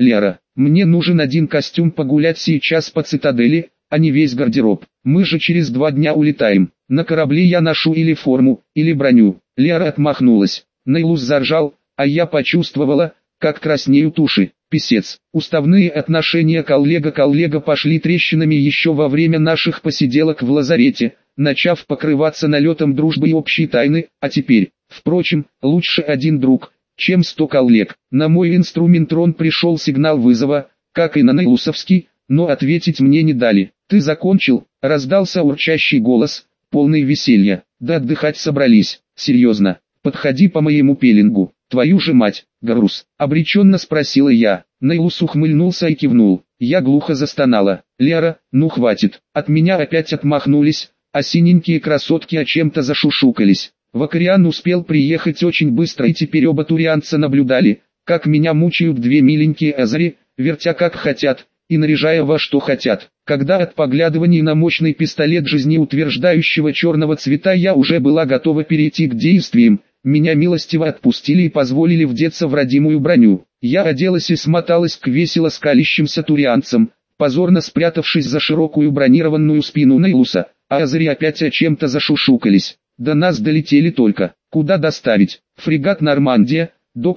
Лера, мне нужен один костюм погулять сейчас по цитадели, а не весь гардероб. Мы же через 2 дня улетаем. На корабле я ношу или форму, или броню. Лера отмахнулась. Нейлус заржал, а я почувствовала, как краснеют уши. Писец. Уставные отношения коллега-коллега пошли трещинами еще во время наших посиделок в лазарете, начав покрываться налетом дружбы и общей тайны, а теперь, впрочем, лучше один друг, чем 100 коллег. На мой инструментрон пришел сигнал вызова, как и на нейлусовский, но ответить мне не дали. «Ты закончил?» — раздался урчащий голос, полный веселья. «Да отдыхать собрались, серьезно. Подходи по моему пеленгу». «Твою же мать, Гарус!» — обреченно спросила я. Нейлус ухмыльнулся и кивнул. Я глухо застонала. «Лера, ну хватит». От меня опять отмахнулись, а синенькие красотки о чем-то зашушукались. Вакариан успел приехать очень быстро, и теперь оба турианца наблюдали, как меня мучают 2 миленькие азари, вертя как хотят, и наряжая во что хотят. Когда от поглядываний на мощный пистолет жизнеутверждающего черного цвета я уже была готова перейти к действиям, меня милостиво отпустили и позволили вдеться в родимую броню. Я оделась и смоталась к весело скалящимся турианцам, позорно спрятавшись за широкую бронированную спину Нейлуса, а азари опять о чем-то зашушукались. До нас долетели только. Куда доставить? Фрегат «Нормандия», док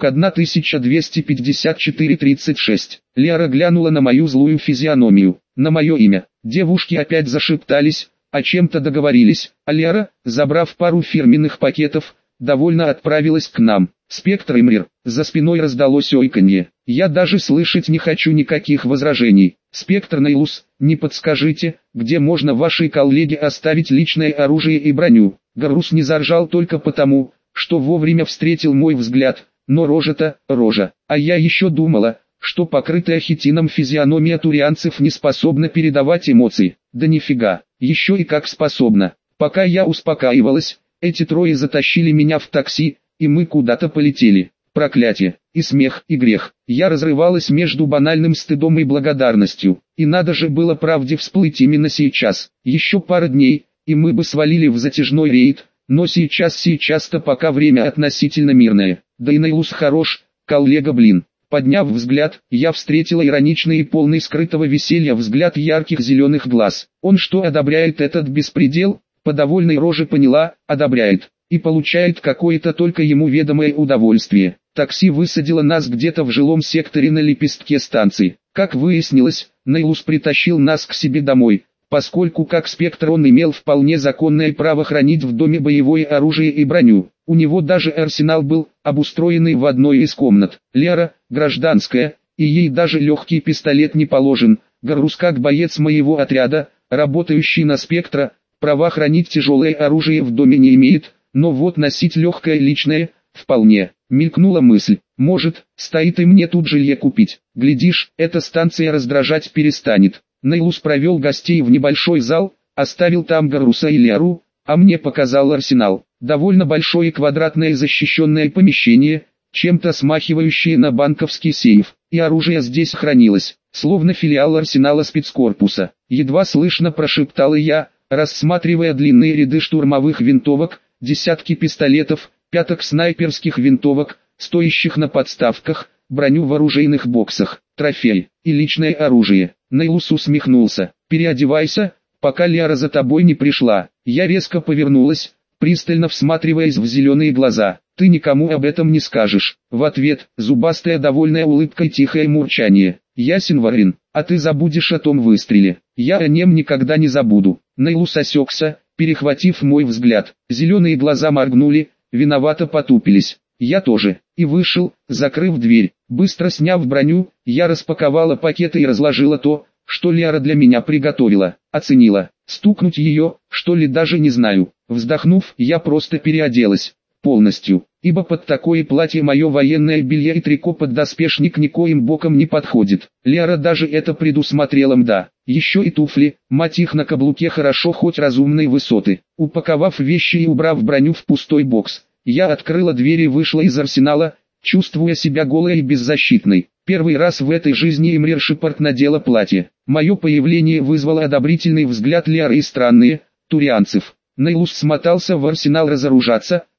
1254-36. Лера глянула на мою злую физиономию, на мое имя. Девушки опять зашептались, о чем-то договорились, а Лера, забрав пару фирменных пакетов, довольно отправилась к нам. «Спектр и Мрир». За спиной раздалось ойканье. Я даже слышать не хочу никаких возражений. «Спектр, Нейлус, не подскажите, где можно вашей коллеге оставить личное оружие и броню?» Гарус не заржал только потому, что вовремя встретил мой взгляд, но рожа-то, рожа. А я еще думала, что покрытая хитином физиономия турианцев не способна передавать эмоции. Да нифига, еще и как способна. Пока я успокаивалась, эти трое затащили меня в такси, и мы куда-то полетели. Проклятие, и смех, и грех. Я разрывалась между банальным стыдом и благодарностью. И надо же было правде всплыть именно сейчас. Еще пара дней, и мы бы свалили в затяжной рейд, но сейчас-то пока время относительно мирное. Да и Нейлус хорош, коллега блин. Подняв взгляд, я встретила ироничный и полный скрытого веселья взгляд ярких зеленых глаз. Он что, одобряет этот беспредел? По довольной роже поняла, одобряет. И получает какое-то только ему ведомое удовольствие. Такси высадило нас где-то в жилом секторе на лепестке станции. Как выяснилось, Нейлус притащил нас к себе домой, поскольку как спектр он имел вполне законное право хранить в доме боевое оружие и броню. У него даже арсенал был, обустроенный в одной из комнат. Лера, гражданская, и ей даже легкий пистолет не положен. Гарус как боец моего отряда, работающий на спектра, права хранить тяжелое оружие в доме не имеет, но вот носить легкое личное, вполне. Мелькнула мысль, может, стоит и мне тут жилье купить. Глядишь, эта станция раздражать перестанет. Нейлус провел гостей в небольшой зал, оставил там Гаруса и Леру, а мне показал арсенал. Довольно большое квадратное защищенное помещение, чем-то смахивающее на банковский сейф. И оружие здесь хранилось, словно филиал арсенала спецкорпуса. Едва слышно прошептала я, рассматривая длинные ряды штурмовых винтовок, десятки пистолетов, пяток снайперских винтовок, стоящих на подставках, броню в оружейных боксах, трофей и личное оружие. Нейлус усмехнулся. «Переодевайся, пока Лера за тобой не пришла». Я резко повернулась, пристально всматриваясь в зеленые глаза. «Ты никому об этом не скажешь». В ответ, зубастая довольная улыбка и тихое мурчание. «Ясен, Варин, а ты забудешь о том выстреле». «Я о нем никогда не забуду». Нейлус осекся, перехватив мой взгляд. Зеленые глаза моргнули, виновато потупились. Я тоже. И вышел, закрыв дверь. Быстро сняв броню, я распаковала пакеты и разложила то, что Лера для меня приготовила. Оценила. Стукнуть ее, что ли, даже не знаю. Вздохнув, я просто переоделась. Полностью. Ибо под такое платье мое военное белье и трико поддоспешник никоим боком не подходит. Лера даже это предусмотрела, мда. Еще и туфли, мать их, на каблуке хорошо хоть разумной высоты. Упаковав вещи и убрав броню в пустой бокс, я открыла дверь и вышла из арсенала, чувствуя себя голой и беззащитной. Первый раз в этой жизни Эмрир Шепард надела платье. Мое появление вызвало одобрительный взгляд Леры и странные, турианцев. Нейлус смотался в арсенал разоружаться,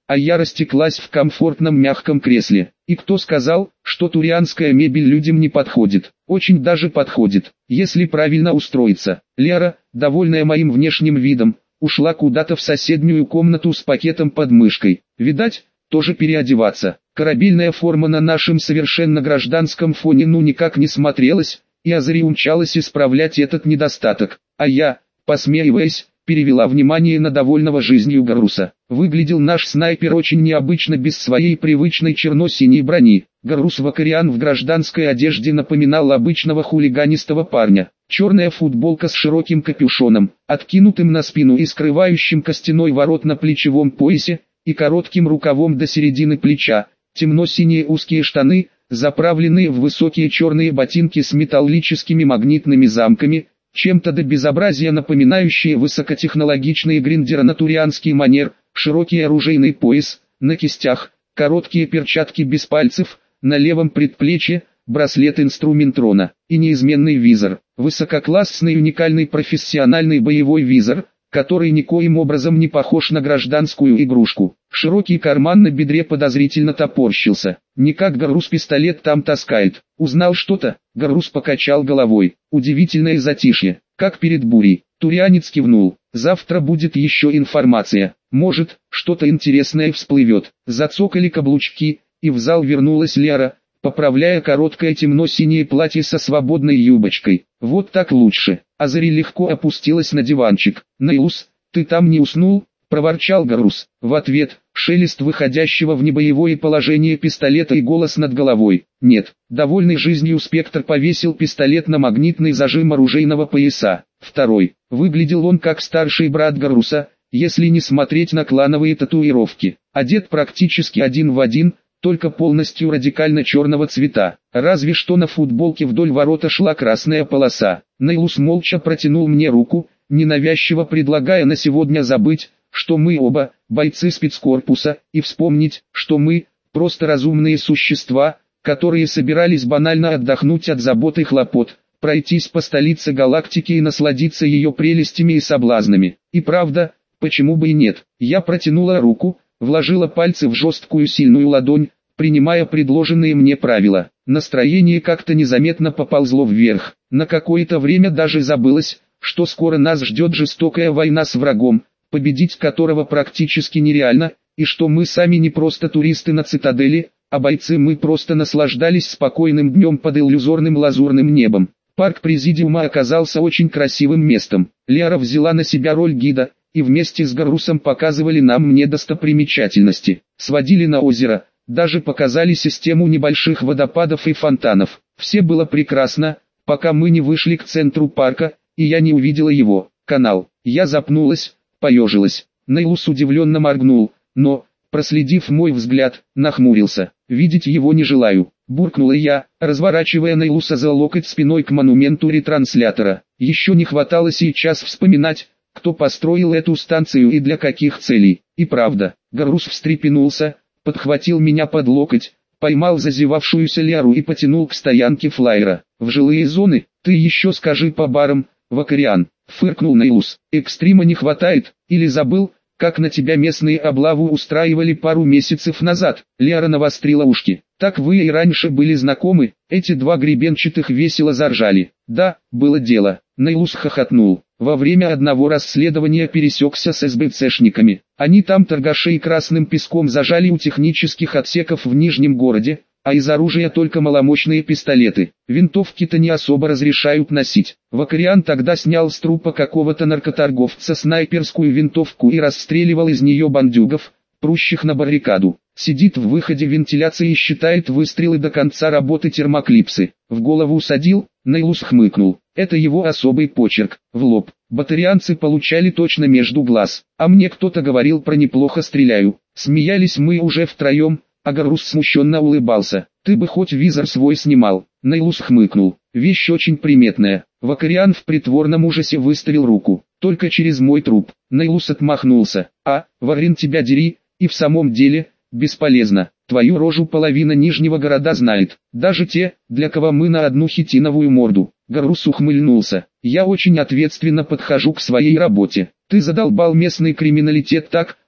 а я растеклась в комфортном мягком кресле. И кто сказал, что турианская мебель людям не подходит? Очень даже подходит, если правильно устроиться. Лера, довольная моим внешним видом, ушла куда-то в соседнюю комнату с пакетом под мышкой. Видать, тоже переодеваться. Корабельная форма на нашем совершенно гражданском фоне ну никак не смотрелась, и Азари умчалась исправлять этот недостаток. А я, посмеиваясь, перевела внимание на довольного жизнью Гарруса. Выглядел наш снайпер очень необычно без своей привычной черно-синей брони. Гаррус Вакариан в гражданской одежде напоминал обычного хулиганистого парня. Черная футболка с широким капюшоном, откинутым на спину и скрывающим костяной ворот на плечевом поясе, и коротким рукавом до середины плеча, темно-синие узкие штаны, заправленные в высокие черные ботинки с металлическими магнитными замками, чем-то до безобразия напоминающие высокотехнологичные гриндеры на турианский манер, широкий оружейный пояс, на кистях, короткие перчатки без пальцев, на левом предплечье, браслет инструментрона, и неизменный визор, высококлассный уникальный профессиональный боевой визор, который никоим образом не похож на гражданскую игрушку. Широкий карман на бедре подозрительно топорщился. Не как Гаррус пистолет там таскает. Узнал что-то? Гаррус покачал головой. Удивительное затишье, как перед бурей. Турианец кивнул. Завтра будет еще информация. Может, что-то интересное всплывет. Зацокали каблучки, и в зал вернулась Лера, поправляя короткое темно-синее платье со свободной юбочкой. Вот так лучше. Азари легко опустилась на диванчик. «Нейлус, ты там не уснул?» – проворчал Гаррус. В ответ – шелест выходящего в небоевое положение пистолета и голос над головой. «Нет». Довольный жизнью Спектр повесил пистолет на магнитный зажим оружейного пояса. Второй. Выглядел он как старший брат Гарруса, если не смотреть на клановые татуировки. Одет практически один в один, только полностью радикально черного цвета. Разве что на футболке вдоль ворота шла красная полоса. Нейлус молча протянул мне руку, ненавязчиво предлагая на сегодня забыть, что мы оба бойцы спецкорпуса, и вспомнить, что мы просто разумные существа, которые собирались банально отдохнуть от забот и хлопот, пройтись по столице галактики и насладиться ее прелестями и соблазнами. И правда, почему бы и нет? Я протянула руку, вложила пальцы в жесткую сильную ладонь, принимая предложенные мне правила. Настроение как-то незаметно поползло вверх. На какое-то время даже забылось, что скоро нас ждет жестокая война с врагом, победить которого практически нереально, и что мы сами не просто туристы на цитадели, а бойцы. Мы просто наслаждались спокойным днем под иллюзорным лазурным небом. Парк Президиума оказался очень красивым местом. Лера взяла на себя роль гида, и вместе с Гаррусом показывали нам достопримечательности. Сводили на озеро, даже показали систему небольших водопадов и фонтанов. Все было прекрасно, пока мы не вышли к центру парка, и я не увидела его. Канал. Я запнулась, поежилась. Нейлус удивленно моргнул, но, проследив мой взгляд, нахмурился. «Видеть его не желаю», — буркнула я, разворачивая Нейлуса за локоть спиной к монументу ретранслятора. Еще не хватало сейчас вспоминать, кто построил эту станцию и для каких целей. И правда, Гаррус встрепенулся, подхватил меня под локоть, поймал зазевавшуюся Леру и потянул к стоянке флайера. «В жилые зоны? Ты еще скажи по барам, Вакариан», — фыркнул Нейлус. «Экстрима не хватает, или забыл, как на тебя местные облаву устраивали пару месяцев назад?» Лера навострила ушки. «Так вы и раньше были знакомы?» Эти два гребенчатых весело заржали. «Да, было дело». Нейлус хохотнул. «Во время одного расследования пересекся с СБЦшниками. Они там торгашей красным песком зажали у технических отсеков в Нижнем городе, а из оружия только маломощные пистолеты. Винтовки-то не особо разрешают носить. Вакариан тогда снял с трупа какого-то наркоторговца снайперскую винтовку и расстреливал из нее бандюгов, прущих на баррикаду. Сидит в выходе вентиляции и считает выстрелы до конца работы термоклипсы. В голову садил?» Нейлус хмыкнул. «Это его особый почерк, в лоб. Батарианцы получали точно между глаз, а мне кто-то говорил про неплохо стреляю». Смеялись мы уже втроем, а Гаррус смущенно улыбался. «Ты бы хоть визор свой снимал». Нейлус хмыкнул. «Вещь очень приметная». Вакариан в притворном ужасе выставил руку. «Только через мой труп». Нейлус отмахнулся. Варин, тебя дери, и в самом деле, бесполезно. Твою рожу половина Нижнего города знает, даже те, для кого мы на одну хитиновую морду». Гаррус ухмыльнулся. «Я очень ответственно подхожу к своей работе. Ты задолбал местный криминалитет так,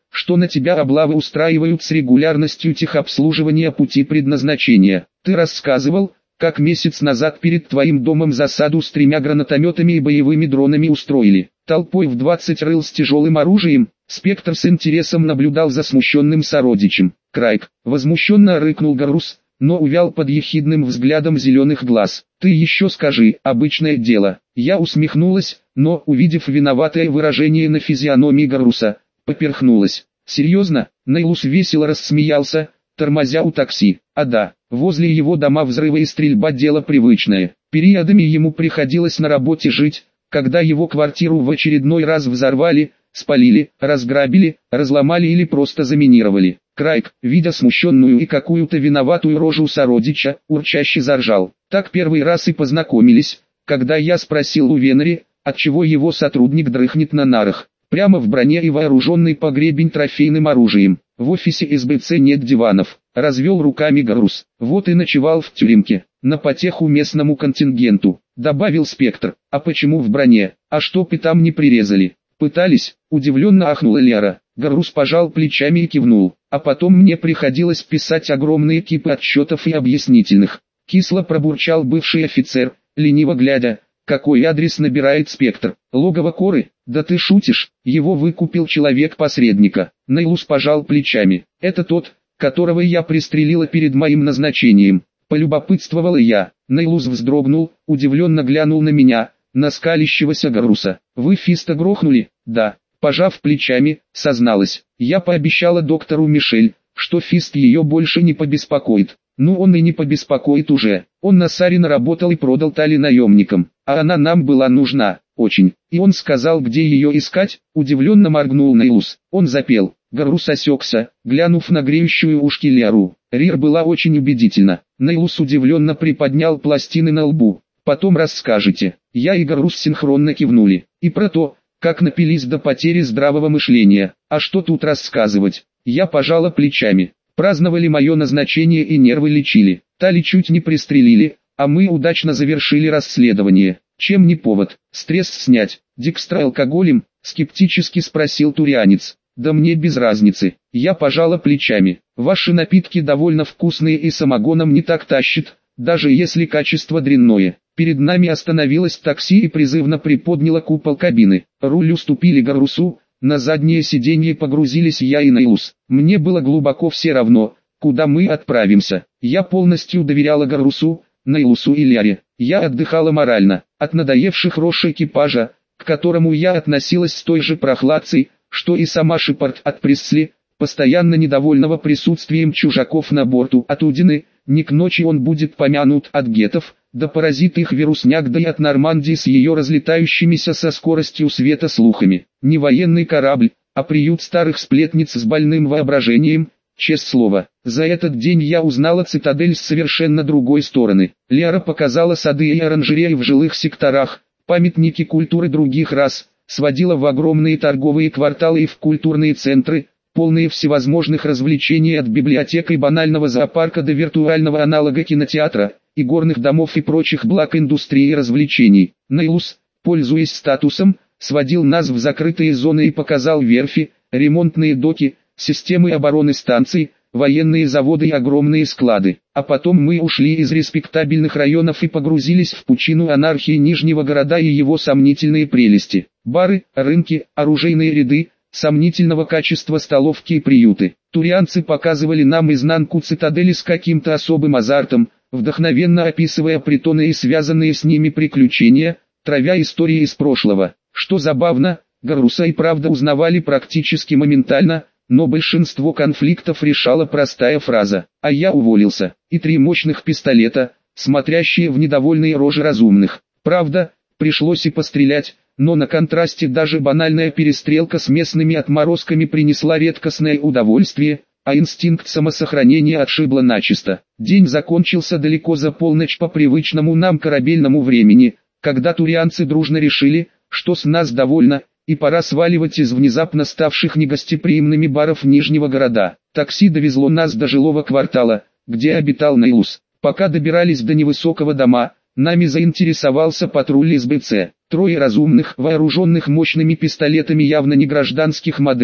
что на тебя облавы устраивают с регулярностью техобслуживания пути предназначения. Ты рассказывал, как месяц назад перед твоим домом засаду с 3 гранатометами и боевыми дронами устроили. Толпой в 20 рыл с тяжелым оружием. Спектр с интересом наблюдал за смущенным сородичем. Крайк, возмущенно рыкнул Гарус, но увял под ехидным взглядом зеленых глаз. «Ты еще скажи, обычное дело». Я усмехнулась, но, увидев виноватое выражение на физиономии Гаруса, поперхнулась. «Серьезно?» Нейлус весело рассмеялся, тормозя у такси. «А да, возле его дома взрывы и стрельба дело привычное. Периодами ему приходилось на работе жить, когда его квартиру в очередной раз взорвали, спалили, разграбили, разломали или просто заминировали». Крайк, видя смущенную и какую-то виноватую рожу сородича, урчаще заржал. Так первый раз и познакомились, когда я спросил у Венери, отчего его сотрудник дрыхнет на нарах, прямо в броне и вооруженный по гребень трофейным оружием. В офисе СБЦ нет диванов, развел руками Гарус. Вот и ночевал в тюрьмке, на потеху местному контингенту, добавил Спектр. А почему в броне, а чтоб и там не прирезали? Пытались, удивленно ахнула Лера. Гарус пожал плечами и кивнул. А потом мне приходилось писать огромные кипы отчетов и объяснительных. Кисло пробурчал бывший офицер, лениво глядя, какой адрес набирает Спектр. Логово Коры? Да ты шутишь, его выкупил человек-посредника. Нейлус пожал плечами. Это тот, которого я пристрелила перед моим назначением. Полюбопытствовала я. Нейлус вздрогнул, удивленно глянул на меня, на скалящегося Гаруса. Вы Фиста грохнули? Да. Пожав плечами, созналась. Я пообещала доктору Мишель, что Фист ее больше не побеспокоит. Ну он и не побеспокоит уже. Он на Сарина работал и продал Тали наемникам, а она нам была нужна, очень. И он сказал, где ее искать, удивленно моргнул Нейлус. Он запел. Гарус осекся, глянув на греющую ушки Леру. Рир была очень убедительна. Нейлус удивленно приподнял пластины на лбу. Потом расскажете. Я и Гарус синхронно кивнули. И про то, как напились до потери здравого мышления. А что тут рассказывать? Я пожала плечами. Праздновали мое назначение и нервы лечили. Тали чуть не пристрелили, а мы удачно завершили расследование. Чем не повод? Стресс снять. Дикстра алкоголем? Скептически спросил турианец. Да мне без разницы. Я пожала плечами. Ваши напитки довольно вкусные и самогоном не так тащит, даже если качество дрянное. Перед нами остановилось такси и призывно приподняло купол кабины. Руль уступили Гарусу, на заднее сиденье погрузились я и Нейлус. Мне было глубоко все равно, куда мы отправимся. Я полностью доверяла Гарусу, Нейлусу и Ляре. Я отдыхала морально, от надоевших рож экипажа, к которому я относилась с той же прохладцей, что и сама Шепард от Пресли, постоянно недовольного присутствием чужаков на борту. От Удины, не к ночи он будет помянут, от гетов, да поразит их вирусняк, да и от Нормандии с ее разлетающимися со скоростью света слухами. Не военный корабль, а приют старых сплетниц с больным воображением, честное слово. За этот день я узнала цитадель с совершенно другой стороны. Лера показала сады и оранжереи в жилых секторах, памятники культуры других рас, сводила в огромные торговые кварталы и в культурные центры, полные всевозможных развлечений от библиотек и банального зоопарка до виртуального аналога кинотеатра, и горных домов и прочих благ индустрии развлечений. Нейлус, пользуясь статусом, сводил нас в закрытые зоны и показал верфи, ремонтные доки, системы обороны станций, военные заводы и огромные склады. А потом мы ушли из респектабельных районов и погрузились в пучину анархии Нижнего города и его сомнительные прелести. Бары, рынки, оружейные ряды, сомнительного качества столовки и приюты. Турианцы показывали нам изнанку цитадели с каким-то особым азартом, вдохновенно описывая притоны и связанные с ними приключения, травя истории из прошлого. Что забавно, Гаруса и правда узнавали практически моментально, но большинство конфликтов решала простая фраза: «А я уволился», и 3 мощных пистолета, смотрящие в недовольные рожи разумных. Правда, пришлось и пострелять, но на контрасте даже банальная перестрелка с местными отморозками принесла редкостное удовольствие, а инстинкт самосохранения отшибло начисто. День закончился далеко за полночь по привычному нам корабельному времени, когда турианцы дружно решили, что с нас довольно, и пора сваливать из внезапно ставших негостеприимными баров Нижнего города. Такси довезло нас до жилого квартала, где обитал Нейлус. Пока добирались до невысокого дома, нами заинтересовался патруль СБЦ. 3 разумных, вооруженных мощными пистолетами явно не гражданских моделей,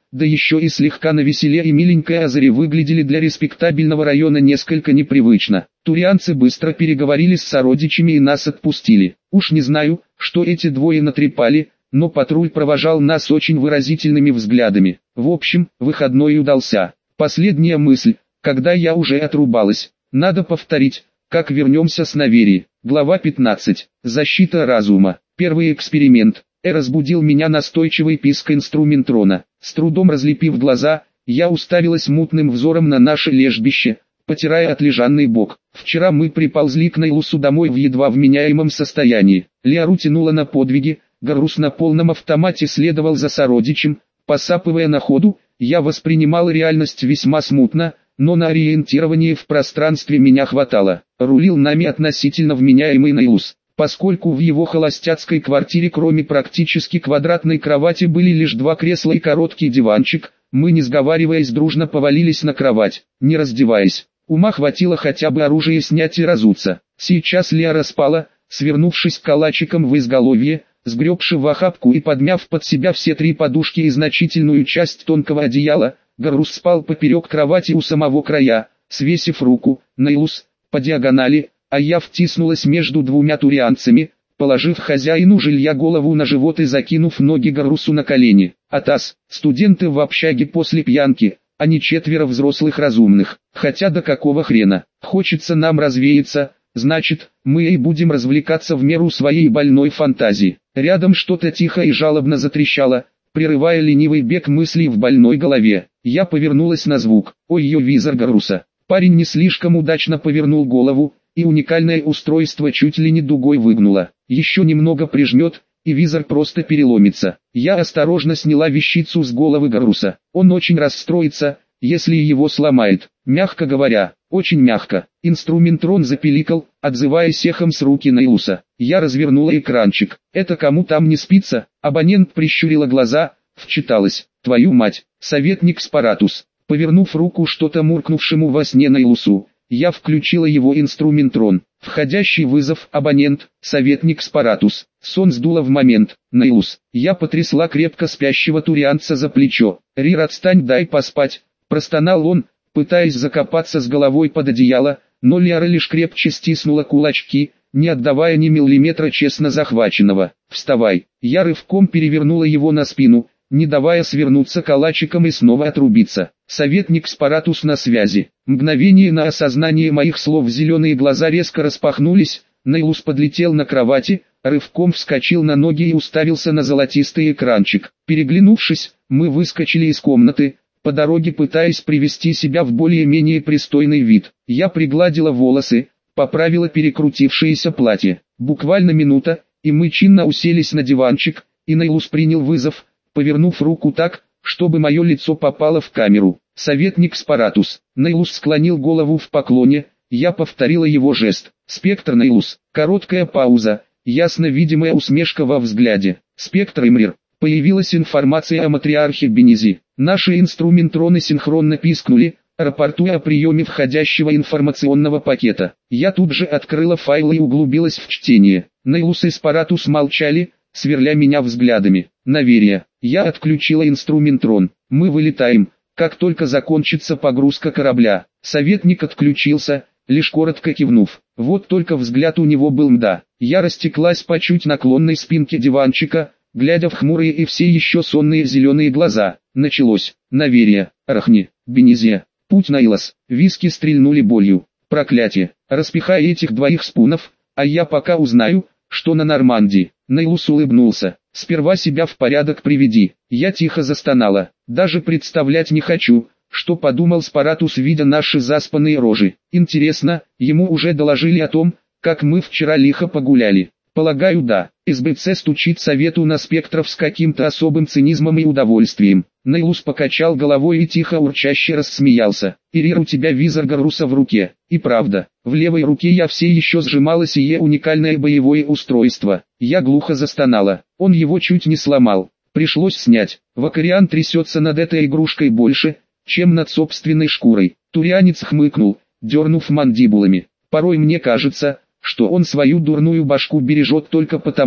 да еще и слегка навеселе и миленькая Азари выглядели для респектабельного района несколько непривычно. Турианцы быстро переговорили с сородичами и нас отпустили. Уж не знаю, что эти двое натрепали, но патруль провожал нас очень выразительными взглядами. В общем, выходной удался. Последняя мысль, когда я уже отрубалась. Надо повторить, как вернемся с Наверии. Глава 15. Защита разума. Первый эксперимент. Разбудил меня настойчивый писк инструментрона. С трудом разлепив глаза, я уставилась мутным взором на наше лежбище, потирая отлежанный бок. Вчера мы приползли к Нейлусу домой в едва вменяемом состоянии. Лиару тянула на подвиги, Гаррус на полном автомате следовал за сородичем, посапывая на ходу. Я воспринимал реальность весьма смутно, но на ориентирование в пространстве меня хватало. Рулил нами относительно вменяемый Нейлус. Поскольку в его холостяцкой квартире кроме практически квадратной кровати были лишь два кресла и короткий диванчик, мы не сговариваясь дружно повалились на кровать, не раздеваясь. Ума хватило хотя бы оружие снять и разуться. Сейчас Лиара спала, свернувшись калачиком в изголовье, сгребши в охапку и подмяв под себя все три подушки и значительную часть тонкого одеяла. Гаррус спал поперек кровати у самого края, свесив руку, Нейлус, по диагонали, а я втиснулась между двумя турианцами, положив хозяину жилья голову на живот и закинув ноги Гаррусу на колени. Атас, студенты в общаге после пьянки, а не четверо взрослых разумных. Хотя до какого хрена, хочется нам развеяться, значит, мы и будем развлекаться в меру своей больной фантазии. Рядом что-то тихо и жалобно затрещало, прерывая ленивый бег мыслей в больной голове. Я повернулась на звук. Ой-ё, визор Гарруса. Парень не слишком удачно повернул голову, и уникальное устройство чуть ли не дугой выгнуло. Еще немного прижмет, и визор просто переломится. Я осторожно сняла вещицу с головы Гарруса. Он очень расстроится, если его сломает. Мягко говоря, очень мягко. Инструментрон запиликал, отзываясь эхом с руки Нейлуса. Я развернула экранчик. Это кому там не спится? Абонент прищурила глаза, вчиталась. Твою мать, советник Спаратус. Повернув руку что-то муркнувшему во сне Нейлусу, я включила его инструментрон. Входящий вызов, абонент, советник Спаратус. Сон сдуло в момент. Нейлус. Я потрясла крепко спящего турианца за плечо. Рир, отстань, дай поспать. Простонал он, пытаясь закопаться с головой под одеяло, но Лиара лишь крепче стиснула кулачки, не отдавая ни миллиметра честно захваченного. Вставай. Я рывком перевернула его на спину, не давая свернуться калачиком и снова отрубиться. Советник Спаратус на связи. Мгновение на осознание моих слов зеленые глаза резко распахнулись, Нейлус подлетел на кровати, рывком вскочил на ноги и уставился на золотистый экранчик. Переглянувшись, мы выскочили из комнаты, по дороге пытаясь привести себя в более-менее пристойный вид. Я пригладила волосы, поправила перекрутившееся платье. Буквально минута, и мы чинно уселись на диванчик, и Нейлус принял вызов, повернув руку так, чтобы мое лицо попало в камеру. Советник Спаратус. Нейлус склонил голову в поклоне, я повторила его жест. Спектр Нейлус. Короткая пауза, ясно видимая усмешка во взгляде. Спектр Имрир. Появилась информация о матриархе Бенизи. Наши инструментроны синхронно пискнули, рапортуя о приеме входящего информационного пакета. Я тут же открыла файл и углубилась в чтение. Нейлус и Спаратус молчали, сверля меня взглядами. Наверие. Я отключила инструментрон. Мы вылетаем, как только закончится погрузка корабля. Советник отключился, лишь коротко кивнув. Вот только взгляд у него был мда. Я растеклась по чуть наклонной спинке диванчика, глядя в хмурые и все еще сонные зеленые глаза. Началось. Наверие. Рахни. Бенизия. Путь на Илос. Виски стрельнули болью. Проклятие. Распихай этих двоих спунов, а я пока узнаю, что на Нормандии. Нейлус улыбнулся. Сперва себя в порядок приведи. Я тихо застонала. Даже представлять не хочу, что подумал Спаратус, видя наши заспанные рожи. Интересно, ему уже доложили о том, как мы вчера лихо погуляли? Полагаю, да. СБЦ стучит совету на спектров с каким-то особым цинизмом и удовольствием. Нейлус покачал головой и тихо урчаще рассмеялся. Ирир, у тебя визор Гарруса в руке. И правда, в левой руке я все еще сжимала сие уникальное боевое устройство. Я глухо застонала. Он его чуть не сломал. Пришлось снять. Вакариан трясется над этой игрушкой больше, чем над собственной шкурой. Турианец хмыкнул, дернув мандибулами. Порой мне кажется, что он свою дурную башку бережет только потому,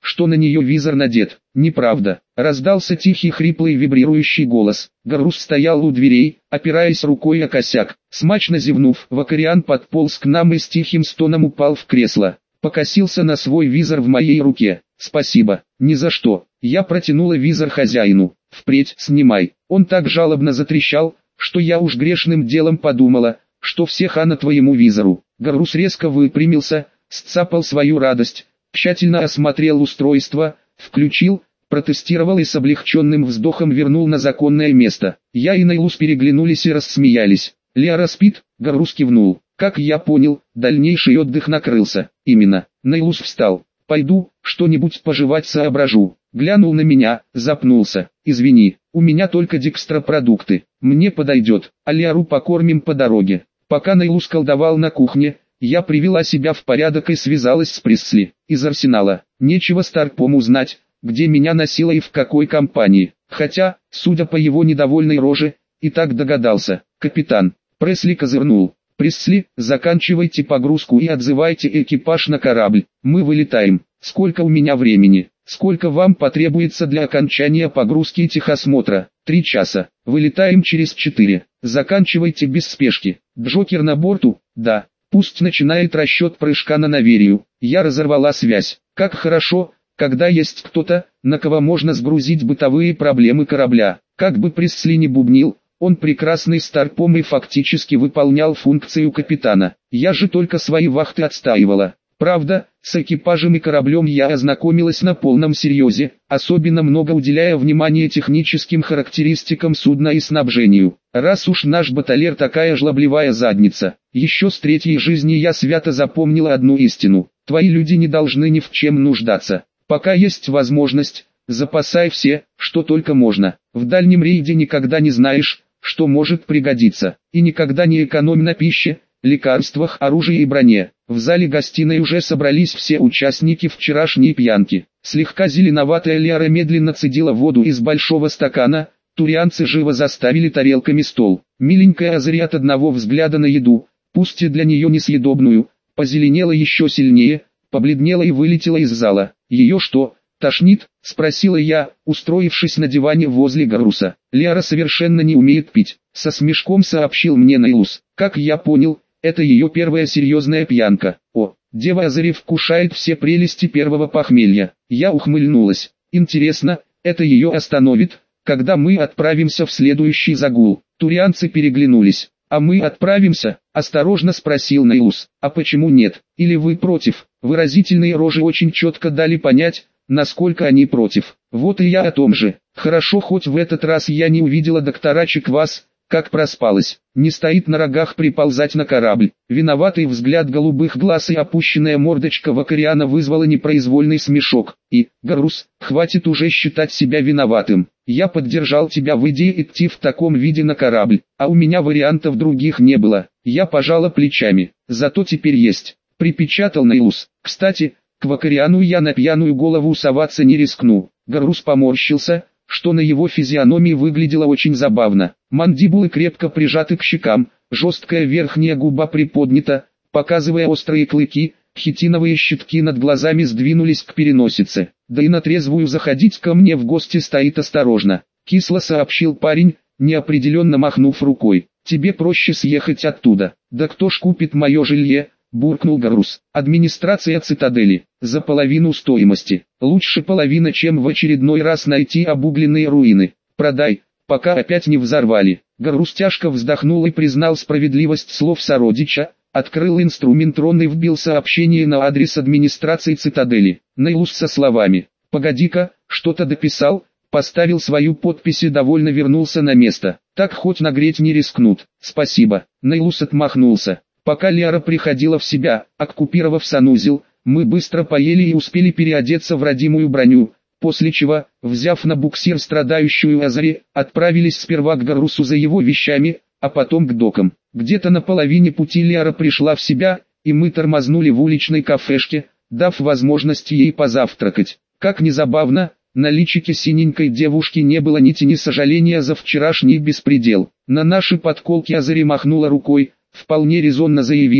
что на нее визор надет. Неправда. Раздался тихий хриплый вибрирующий голос. Гарус стоял у дверей, опираясь рукой о косяк. Смачно зевнув, Вакариан подполз к нам и с тихим стоном упал в кресло. Покосился на свой визор в моей руке. «Спасибо, ни за что». Я протянула визор хозяину. «Впредь снимай». Он так жалобно затрещал, что я уж грешным делом подумала, что все хана твоему визору. Гарус резко выпрямился, сцапал свою радость, тщательно осмотрел устройство, включил, протестировал и с облегченным вздохом вернул на законное место. Я и Нейлус переглянулись и рассмеялись. «Лиара спит?» Гарус кивнул. Как я понял, дальнейший отдых накрылся. Именно. Нейлус встал. «Пойду, что-нибудь пожевать соображу». Глянул на меня, запнулся. «Извини, у меня только декстропродукты. Мне подойдет, а Лиару покормим по дороге». Пока Нейлус колдовал на кухне, я привела себя в порядок и связалась с Пресли. Из арсенала. Нечего Старпому знать, где меня носило и в какой компании. Хотя, судя по его недовольной роже, и так догадался. «Капитан». Пресли козырнул. «Пресли, заканчивайте погрузку и отзывайте экипаж на корабль. Мы вылетаем. Сколько у меня времени? Сколько вам потребуется для окончания погрузки и техосмотра? 3 часа. Вылетаем через 4. Заканчивайте без спешки. Джокер на борту? Да. Пусть начинает расчет прыжка на Наверию». Я разорвала связь. Как хорошо, когда есть кто-то, на кого можно сгрузить бытовые проблемы корабля. Как бы Пресли не бубнил, он прекрасный Старпом и фактически выполнял функцию капитана. Я же только свои вахты отстаивала. Правда, с экипажем и кораблем я ознакомилась на полном серьезе, особенно много уделяя внимания техническим характеристикам судна и снабжению. Раз уж наш баталер такая жлобливая задница, еще с 3-й жизни я свято запомнила одну истину: твои люди не должны ни в чем нуждаться. Пока есть возможность, запасай все, что только можно. В дальнем рейде никогда не знаешь, что может пригодиться, и никогда не экономь на пище, лекарствах, оружии и броне. В зале гостиной уже собрались все участники вчерашней пьянки. Слегка зеленоватая Лиара медленно цедила воду из большого стакана, турианцы живо заставили тарелками стол. Миленькая Азари от одного взгляда на еду, пусть и для нее несъедобную, позеленела еще сильнее, побледнела и вылетела из зала. «Ее что, тошнит?» — спросила я, устроившись на диване возле Гаруса. «Лиара совершенно не умеет пить», — со смешком сообщил мне Нейлус. «Как я понял, это ее первая серьезная пьянка. О, дева Азари вкушает все прелести первого похмелья». Я ухмыльнулась. «Интересно, это ее остановит, когда мы отправимся в следующий загул?» Турианцы переглянулись. «А мы отправимся?» — осторожно спросил Нейлус. «А почему нет? Или вы против?» Выразительные рожи очень четко дали понять, насколько они против. Вот и я о том же. Хорошо, хоть в этот раз я не увидела доктора Чеквас, как проспалась. Не стоит на рогах приползать на корабль. Виноватый взгляд голубых глаз и опущенная мордочка Вакариана вызвала непроизвольный смешок. И, Гарус, хватит уже считать себя виноватым. Я поддержал тебя в идее идти в таком виде на корабль, а у меня вариантов других не было. Я пожала плечами. Зато теперь есть. Припечатал Нейлус. Кстати, к Вакариану я на пьяную голову соваться не рискну. Гарус поморщился, что на его физиономии выглядело очень забавно. Мандибулы крепко прижаты к щекам, жесткая верхняя губа приподнята, показывая острые клыки, хитиновые щитки над глазами сдвинулись к переносице. Да и на трезвую заходить ко мне в гости стоит осторожно. Кисло сообщил парень, неопределенно махнув рукой. Тебе проще съехать оттуда. Да кто ж купит мое жилье? Буркнул Гарус. Администрация цитадели. За половину стоимости. Лучше половина, чем в очередной раз найти обугленные руины. Продай, пока опять не взорвали. Гарус тяжко вздохнул и признал справедливость слов сородича, открыл инструмент и вбил сообщение на адрес администрации цитадели. Нейлус со словами: «Погоди-ка, что-то дописал», поставил свою подпись и довольно вернулся на место. «Так хоть нагреть не рискнут». «Спасибо». Нейлус отмахнулся. Пока Лиара приходила в себя, оккупировав санузел, мы быстро поели и успели переодеться в родимую броню, после чего, взяв на буксир страдающую Азари, отправились сперва к Гарусу за его вещами, а потом к докам. Где-то на половине пути Лиара пришла в себя, и мы тормознули в уличной кафешке, дав возможность ей позавтракать. Как ни забавно, на личике синенькой девушки не было ни тени сожаления за вчерашний беспредел. На наши подколки Азари махнула рукой, вполне резонно заявив,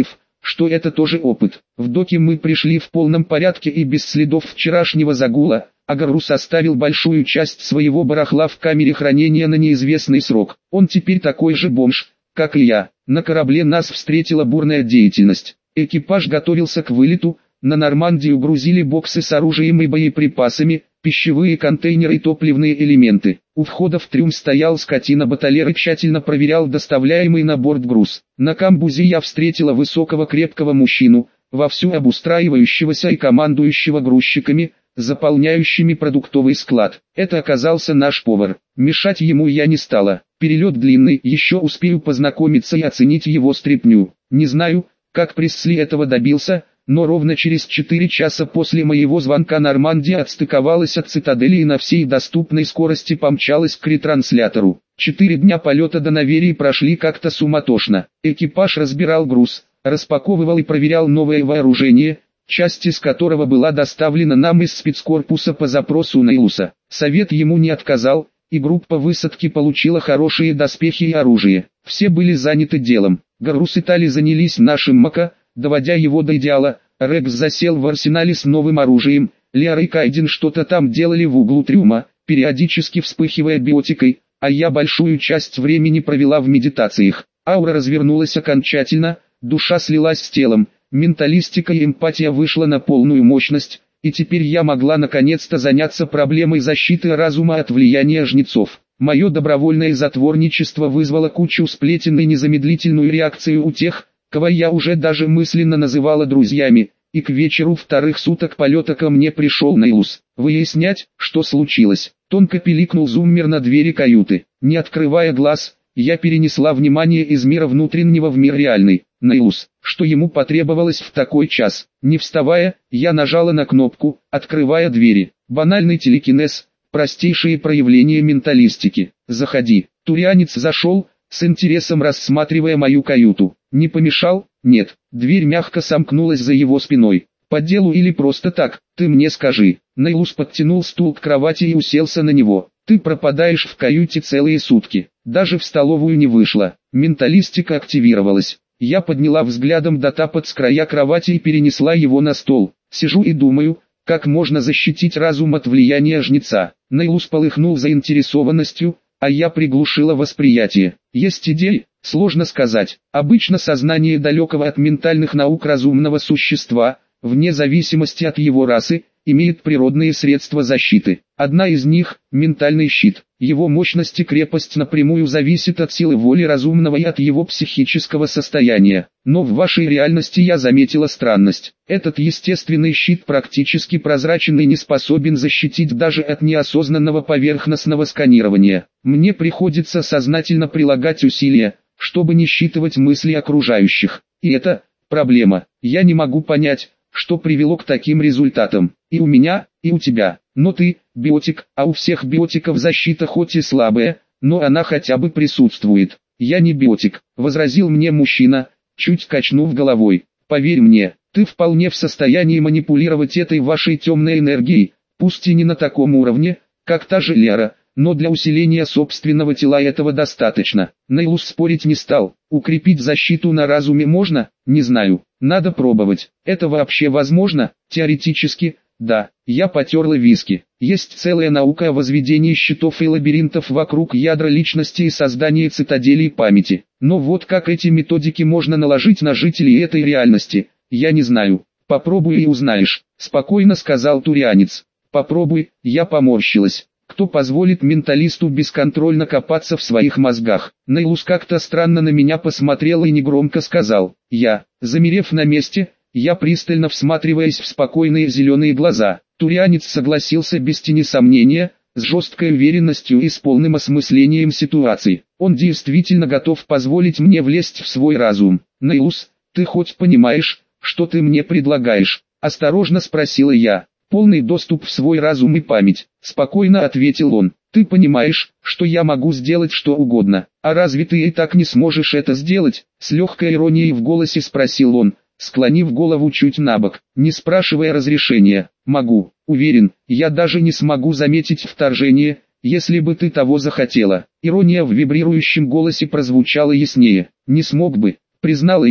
что это тоже опыт. В доки мы пришли в полном порядке и без следов вчерашнего загула, а Гаррус оставил большую часть своего барахла в камере хранения на неизвестный срок. Он теперь такой же бомж, как и я. На корабле нас встретила бурная деятельность. Экипаж готовился к вылету, на Нормандию грузили боксы с оружием и боеприпасами, пищевые контейнеры и топливные элементы. У входа в трюм стоял скотина-баталер и тщательно проверял доставляемый на борт груз. На камбузе я встретила высокого крепкого мужчину, вовсю обустраивающегося и командующего грузчиками, заполняющими продуктовый склад. Это оказался наш повар. Мешать ему я не стала. Перелет длинный, еще успею познакомиться и оценить его стряпню. Не знаю, как Пресли этого добился, но ровно через 4 часа после моего звонка Нормандия отстыковалась от цитадели и на всей доступной скорости помчалась к ретранслятору. 4 дня полета до Наверии прошли как-то суматошно. Экипаж разбирал груз, распаковывал и проверял новое вооружение, часть из которого была доставлена нам из спецкорпуса по запросу Нейлуса. Совет ему не отказал, и группа высадки получила хорошие доспехи и оружие. Все были заняты делом. Гаррус и Тали занялись нашим МАКа, доводя его до идеала. Рекс засел в арсенале с новым оружием, Лиара и Кайден что-то там делали в углу трюма, периодически вспыхивая биотикой, а я большую часть времени провела в медитациях. Аура развернулась окончательно, душа слилась с телом, менталистика и эмпатия вышла на полную мощность, и теперь я могла наконец-то заняться проблемой защиты разума от влияния жнецов. Мое добровольное затворничество вызвало кучу сплетен и незамедлительную реакцию у тех, кого я уже даже мысленно называла друзьями, и к вечеру вторых суток полета ко мне пришел Нейлус. Выяснять, что случилось. Тонко пиликнул зуммер на двери каюты. Не открывая глаз, я перенесла внимание из мира внутреннего в мир реальный. Нейлус, что ему потребовалось в такой час? Не вставая, я нажала на кнопку, открывая двери. Банальный телекинез, простейшие проявления менталистики. Заходи. Турианец зашел, с интересом рассматривая мою каюту. Не помешал? Нет. Дверь мягко сомкнулась за его спиной. По делу или просто так, ты мне скажи. Нейлус подтянул стул к кровати и уселся на него. Ты пропадаешь в каюте целые сутки. Даже в столовую не вышла. Менталистика активировалась. Я подняла взглядом дотапот с края кровати и перенесла его на стол. Сижу и думаю, как можно защитить разум от влияния жнеца. Нейлус полыхнул заинтересованностью, а я приглушила восприятие. Есть идеи? Сложно сказать. Обычно сознание далекого от ментальных наук разумного существа, вне зависимости от его расы, имеет природные средства защиты. Одна из них – ментальный щит. Его мощность и крепость напрямую зависит от силы воли разумного и от его психического состояния. Но в вашей реальности я заметила странность. Этот естественный щит практически прозрачен и не способен защитить даже от неосознанного поверхностного сканирования. Мне приходится сознательно прилагать усилия, чтобы не считывать мысли окружающих. И это проблема. Я не могу понять, что привело к таким результатам. И у меня, и у тебя. Но ты биотик, а у всех биотиков защита хоть и слабая, но она хотя бы присутствует. Я не биотик, возразил мне мужчина, чуть качнув головой. Поверь мне, ты вполне в состоянии манипулировать этой вашей темной энергией, пусть и не на таком уровне, как та же Лера, но для усиления собственного тела этого достаточно. Нейлус спорить не стал. Укрепить защиту на разуме можно? Не знаю. Надо пробовать. Это вообще возможно? Теоретически, да. Я потерла виски. Есть целая наука о возведении щитов и лабиринтов вокруг ядра личности и создании цитаделей памяти. Но вот как эти методики можно наложить на жителей этой реальности, я не знаю. Попробуй и узнаешь, спокойно сказал турианец. Попробуй, я поморщилась. Кто позволит менталисту бесконтрольно копаться в своих мозгах? Нейлус как-то странно на меня посмотрел и негромко сказал. Я, замерев на месте, я пристально всматриваясь в спокойные зеленые глаза. Турианец согласился без тени сомнения, с жесткой уверенностью и с полным осмыслением ситуации. Он действительно готов позволить мне влезть в свой разум. Нейлус, ты хоть понимаешь, что ты мне предлагаешь? Осторожно спросила я. Полный доступ в свой разум и память, спокойно ответил он. Ты понимаешь, что я могу сделать что угодно, а разве ты и так не сможешь это сделать? С легкой иронией в голосе спросил он, склонив голову чуть набок, не спрашивая разрешения. Могу, уверен, я даже не смогу заметить вторжение, если бы ты того захотела. Ирония в вибрирующем голосе прозвучала яснее. Не смог бы, признала я.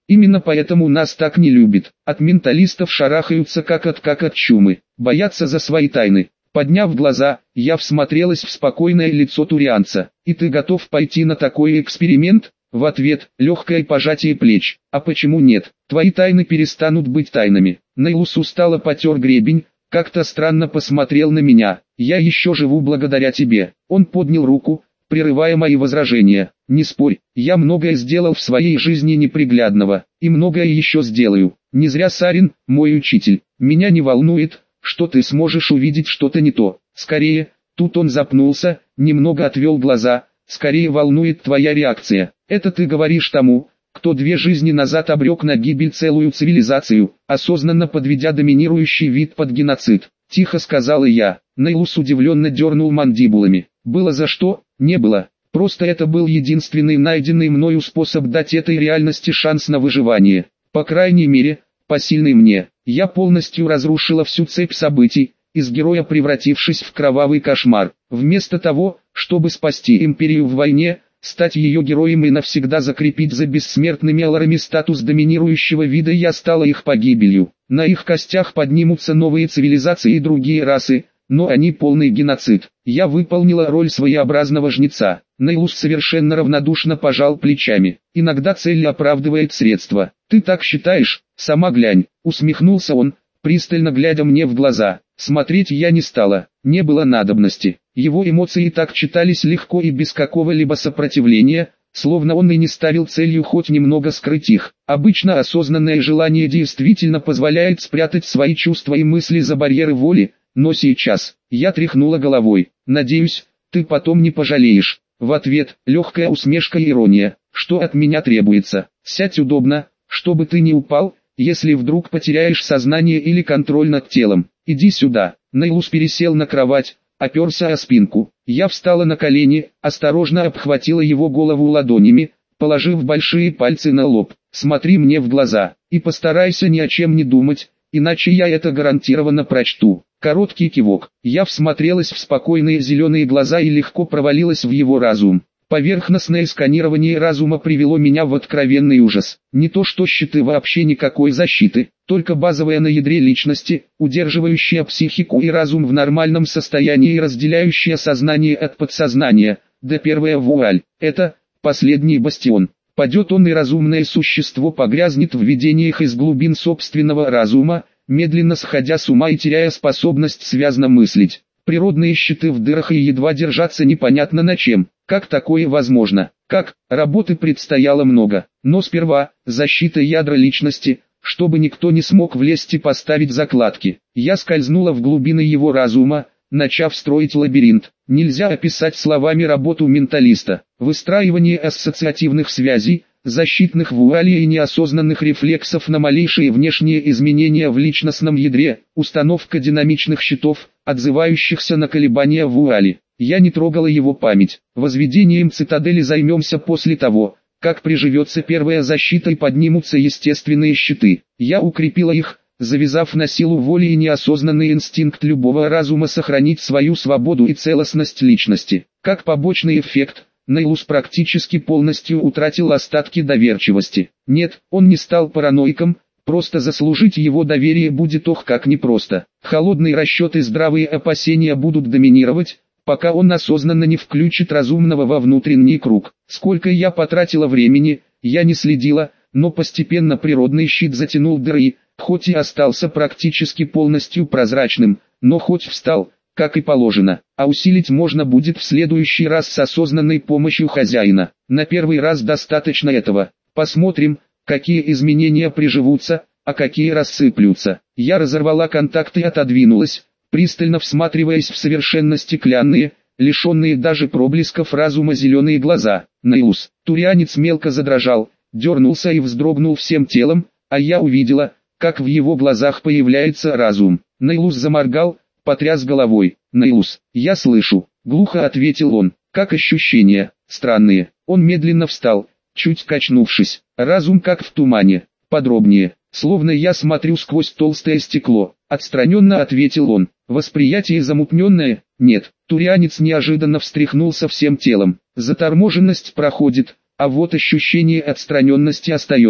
Именно поэтому нас так не любят. От менталистов шарахаются как от чумы, боятся за свои тайны. Подняв глаза, я всмотрелась в спокойное лицо турианца. «И ты готов пойти на такой эксперимент?» В ответ, легкое пожатие плеч. «А почему нет? Твои тайны перестанут быть тайнами». Нейлус устало потер гребень, как-то странно посмотрел на меня. «Я еще живу благодаря тебе». Он поднял руку, прерывая мои возражения. «Не спорь, я многое сделал в своей жизни неприглядного, и многое еще сделаю. Не зря Сарин, мой учитель. Меня не волнует, что ты сможешь увидеть что-то не то. Скорее», тут он запнулся, немного отвел глаза, «скорее волнует твоя реакция. Это ты говоришь тому, кто 2 жизни назад обрек на гибель целую цивилизацию, осознанно подведя доминирующий вид под геноцид». Тихо сказала я. Нейлус удивленно дернул мандибулами. «Было за что?» «Не было. Просто это был единственный найденный мною способ дать этой реальности шанс на выживание. По крайней мере, посильный мне. Я полностью разрушила всю цепь событий, из героя превратившись в кровавый кошмар. Вместо того, чтобы спасти империю в войне, стать ее героем и навсегда закрепить за бессмертными аларами статус доминирующего вида, я стала их погибелью. На их костях поднимутся новые цивилизации и другие расы, но они полный геноцид. Я выполнила роль своеобразного жнеца». Нейлус совершенно равнодушно пожал плечами. «Иногда цель оправдывает средства. Ты так считаешь? Сама глянь», усмехнулся он, пристально глядя мне в глаза. Смотреть я не стала, не было надобности. Его эмоции так читались легко и без какого-либо сопротивления, словно он и не ставил целью хоть немного скрыть их. Обычно осознанное желание действительно позволяет спрятать свои чувства и мысли за барьеры воли, но сейчас, я тряхнула головой. «Надеюсь, ты потом не пожалеешь». В ответ, легкая усмешка и ирония. «Что от меня требуется? Сядь удобно, чтобы ты не упал, если вдруг потеряешь сознание или контроль над телом. Иди сюда». Нейлус пересел на кровать, оперся о спинку. Я встала на колени, осторожно обхватила его голову ладонями, положив большие пальцы на лоб. «Смотри мне в глаза, и постарайся ни о чем не думать, иначе я это гарантированно прочту». Короткий кивок. Я всмотрелась в спокойные зеленые глаза и легко провалилась в его разум. Поверхностное сканирование разума привело меня в откровенный ужас. Не то что щиты, вообще никакой защиты, только базовая на ядре личности, удерживающая психику и разум в нормальном состоянии и разделяющая сознание от подсознания. Да первая вуаль, это последний бастион. Падет он, и разумное существо погрязнет в видениях из глубин собственного разума, медленно сходя с ума и теряя способность связно мыслить. Природные щиты в дырах и едва держаться непонятно на чем. Как такое возможно? Как? Работы предстояло много. Но сперва, защита ядра личности, чтобы никто не смог влезть и поставить закладки. Я скользнула в глубины его разума, начав строить лабиринт. Нельзя описать словами работу менталиста. Выстраивание ассоциативных связей, защитных вуалей и неосознанных рефлексов на малейшие внешние изменения в личностном ядре, установка динамичных щитов, отзывающихся на колебания вуали. Я не трогала его память. Возведением цитадели займемся после того, как приживется первая защита и поднимутся естественные щиты. Я укрепила их, завязав на силу воли и неосознанный инстинкт любого разума сохранить свою свободу и целостность личности. Как побочный эффект, Нейлус практически полностью утратил остатки доверчивости. Нет, он не стал параноиком, просто заслужить его доверие будет ох как непросто. Холодный расчет и здравые опасения будут доминировать, пока он осознанно не включит разумного во внутренний круг. Сколько я потратила времени, я не следила, но постепенно природный щит затянул дыры, хоть и остался практически полностью прозрачным, но хоть встал, как и положено, а усилить можно будет в следующий раз с осознанной помощью хозяина. На первый раз достаточно этого. Посмотрим, какие изменения приживутся, а какие рассыплются. Я разорвала контакт и отодвинулась, пристально всматриваясь в совершенно стеклянные, лишенные даже проблесков разума зеленые глаза. Нейлус. Турианец мелко задрожал, дернулся и вздрогнул всем телом, а я увидела, как в его глазах появляется разум. Нейлус заморгал, потряс головой. «Нейлус, я слышу», — глухо ответил он. «Как ощущения?» «Странные». Он медленно встал, чуть качнувшись. «Разум как в тумане». «Подробнее». «Словно я смотрю сквозь толстое стекло», — отстраненно ответил он. «Восприятие замутненное?» «Нет». Турианец неожиданно встряхнулся всем телом. «Заторможенность проходит, а вот ощущение отстраненности остается.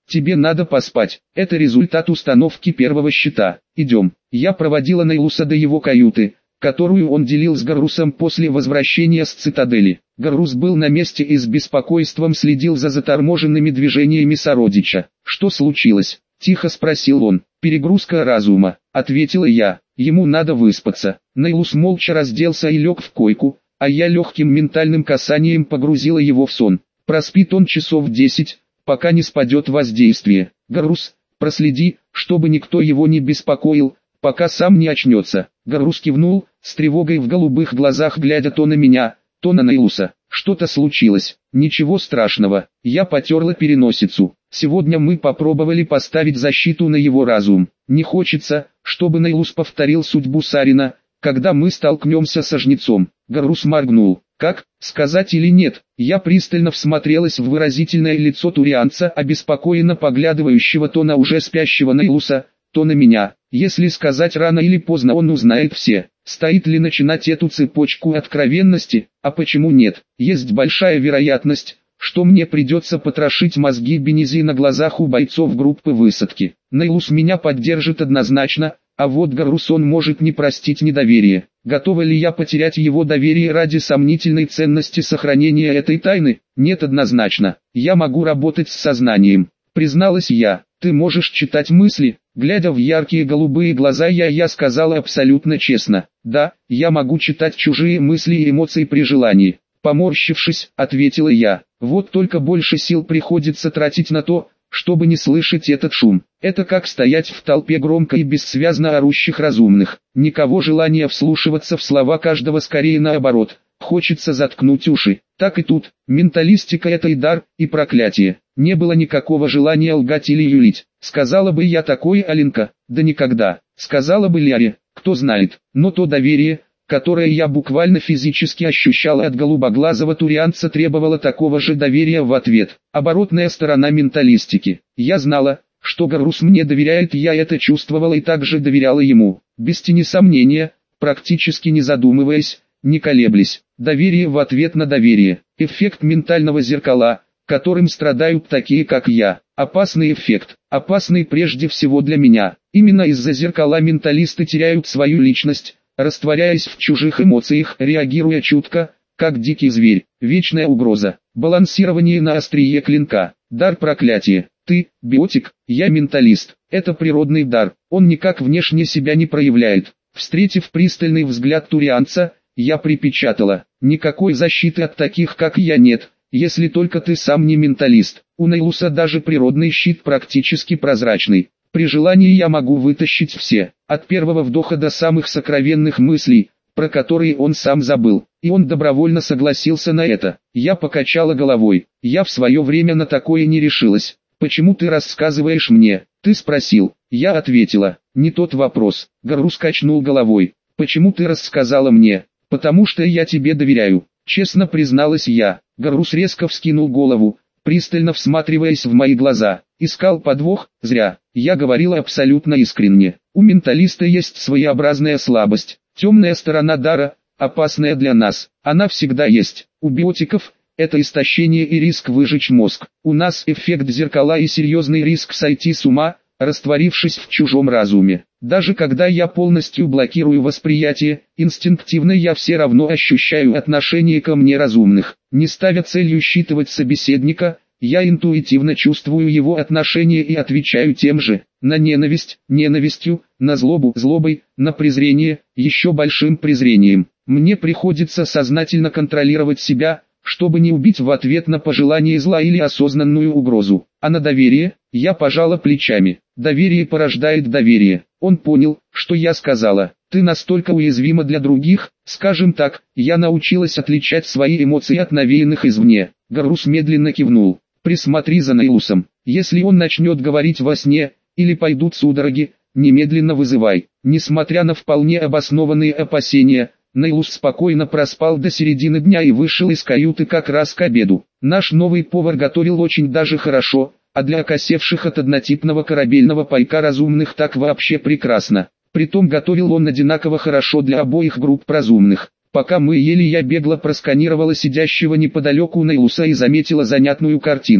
тебе надо поспать. Это результат установки первого щита. Идем. Я проводила Нейлуса до его каюты, которую он делил с Гаррусом после возвращения с цитадели. Гаррус был на месте и с беспокойством следил за заторможенными движениями сородича. «Что случилось?» – тихо спросил он. «Перегрузка разума», – ответила я. «Ему надо выспаться». Нейлус молча разделся и лег в койку, а я легким ментальным касанием погрузила его в сон. Проспит он часов 10, пока не спадет воздействие. «Гаррус, проследи, чтобы никто его не беспокоил, пока сам не очнется». Гаррус кивнул, с тревогой в голубых глазах глядя то на меня, то на Нейлуса. «Что-то случилось?» «Ничего страшного». Я потерла переносицу. «Сегодня мы попробовали поставить защиту на его разум. Не хочется, чтобы Нейлус повторил судьбу Сарина, когда мы столкнемся со жнецом». Гаррус моргнул. «Как, сказать или нет?» Я пристально всмотрелась в выразительное лицо турианца, обеспокоенно поглядывающего то на уже спящего Нейлуса, то на меня. Если сказать рано или поздно, он узнает все. Стоит ли начинать эту цепочку откровенности, а почему нет? Есть большая вероятность, что мне придется потрошить мозги Бенези на глазах у бойцов группы высадки. Нейлус меня поддержит однозначно, а вот Гаррус он может не простить недоверие. Готова ли я потерять его доверие ради сомнительной ценности сохранения этой тайны? Нет, однозначно. Я могу работать с сознанием, призналась я. Ты можешь читать мысли? Глядя в яркие голубые глаза я сказала абсолютно честно. Да, я могу читать чужие мысли и эмоции при желании. Поморщившись, ответила я. Вот только больше сил приходится тратить на то, чтобы не слышать этот шум. Это как стоять в толпе громко и бессвязно орущих разумных. Никого желания вслушиваться в слова каждого, скорее наоборот. Хочется заткнуть уши. Так и тут. Менталистика — это и дар, и проклятие. Не было никакого желания лгать или юлить. Сказала бы я такое, Алинка? Да никогда. Сказала бы Ляре? Кто знает. Но то доверие, которое я буквально физически ощущала от голубоглазого турианца, требовало такого же доверия в ответ. Оборотная сторона менталистики. Я знала, что Гаррус мне доверяет, я это чувствовала и также доверяла ему. Без тени сомнения, практически не задумываясь, не колеблясь. Доверие в ответ на доверие. Эффект ментального зеркала, которым страдают такие как я. Опасный эффект. Опасный прежде всего для меня. Именно из-за зеркала менталисты теряют свою личность, растворяясь в чужих эмоциях, реагируя чутко, как дикий зверь. Вечная угроза. Балансирование на острие клинка. Дар проклятия. Ты, биотик, я менталист. Это природный дар. Он никак внешне себя не проявляет. Встретив пристальный взгляд турианца, я припечатала. Никакой защиты от таких как я нет, если только ты сам не менталист. У Нейлуса даже природный щит практически прозрачный. При желании я могу вытащить все, от первого вдоха до самых сокровенных мыслей, про которые он сам забыл. И он добровольно согласился на это. Я покачала головой. Я в свое время на такое не решилась. «Почему ты рассказываешь мне?» «Ты спросил». Я ответила. «Не тот вопрос». Гаррус качнул головой. «Почему ты рассказала мне?» «Потому что я тебе доверяю», честно призналась я. Гаррус резко вскинул голову, пристально всматриваясь в мои глаза. Искал подвох? Зря. Я говорила абсолютно искренне. У менталиста есть своеобразная слабость, темная сторона дара, опасная для нас. Она всегда есть. У биотиков это истощение и риск выжечь мозг. У нас эффект зеркала и серьезный риск сойти с ума, растворившись в чужом разуме. Даже когда я полностью блокирую восприятие, инстинктивно я все равно ощущаю отношение ко мне разумных. Не ставя целью считывать собеседника, я интуитивно чувствую его отношение и отвечаю тем же. На ненависть – ненавистью, на злобу – злобой, на презрение – еще большим презрением. Мне приходится сознательно контролировать себя, чтобы не убить в ответ на пожелание зла или осознанную угрозу. А на доверие, я пожала плечами. Доверие порождает доверие. Он понял, что я сказала. Ты настолько уязвима для других, скажем так, я научилась отличать свои эмоции от навеянных извне. Гаррус медленно кивнул. Присмотри за Нейлусом. Если он начнет говорить во сне, или пойдут судороги, немедленно вызывай. Несмотря на вполне обоснованные опасения, Нейлус спокойно проспал до середины дня и вышел из каюты как раз к обеду. Наш новый повар готовил очень даже хорошо, а для окосевших от однотипного корабельного пайка разумных так вообще прекрасно. Притом готовил он одинаково хорошо для обоих групп разумных. Пока мы ели, я бегло просканировала сидящего неподалеку Нейлуса и заметила занятную картину.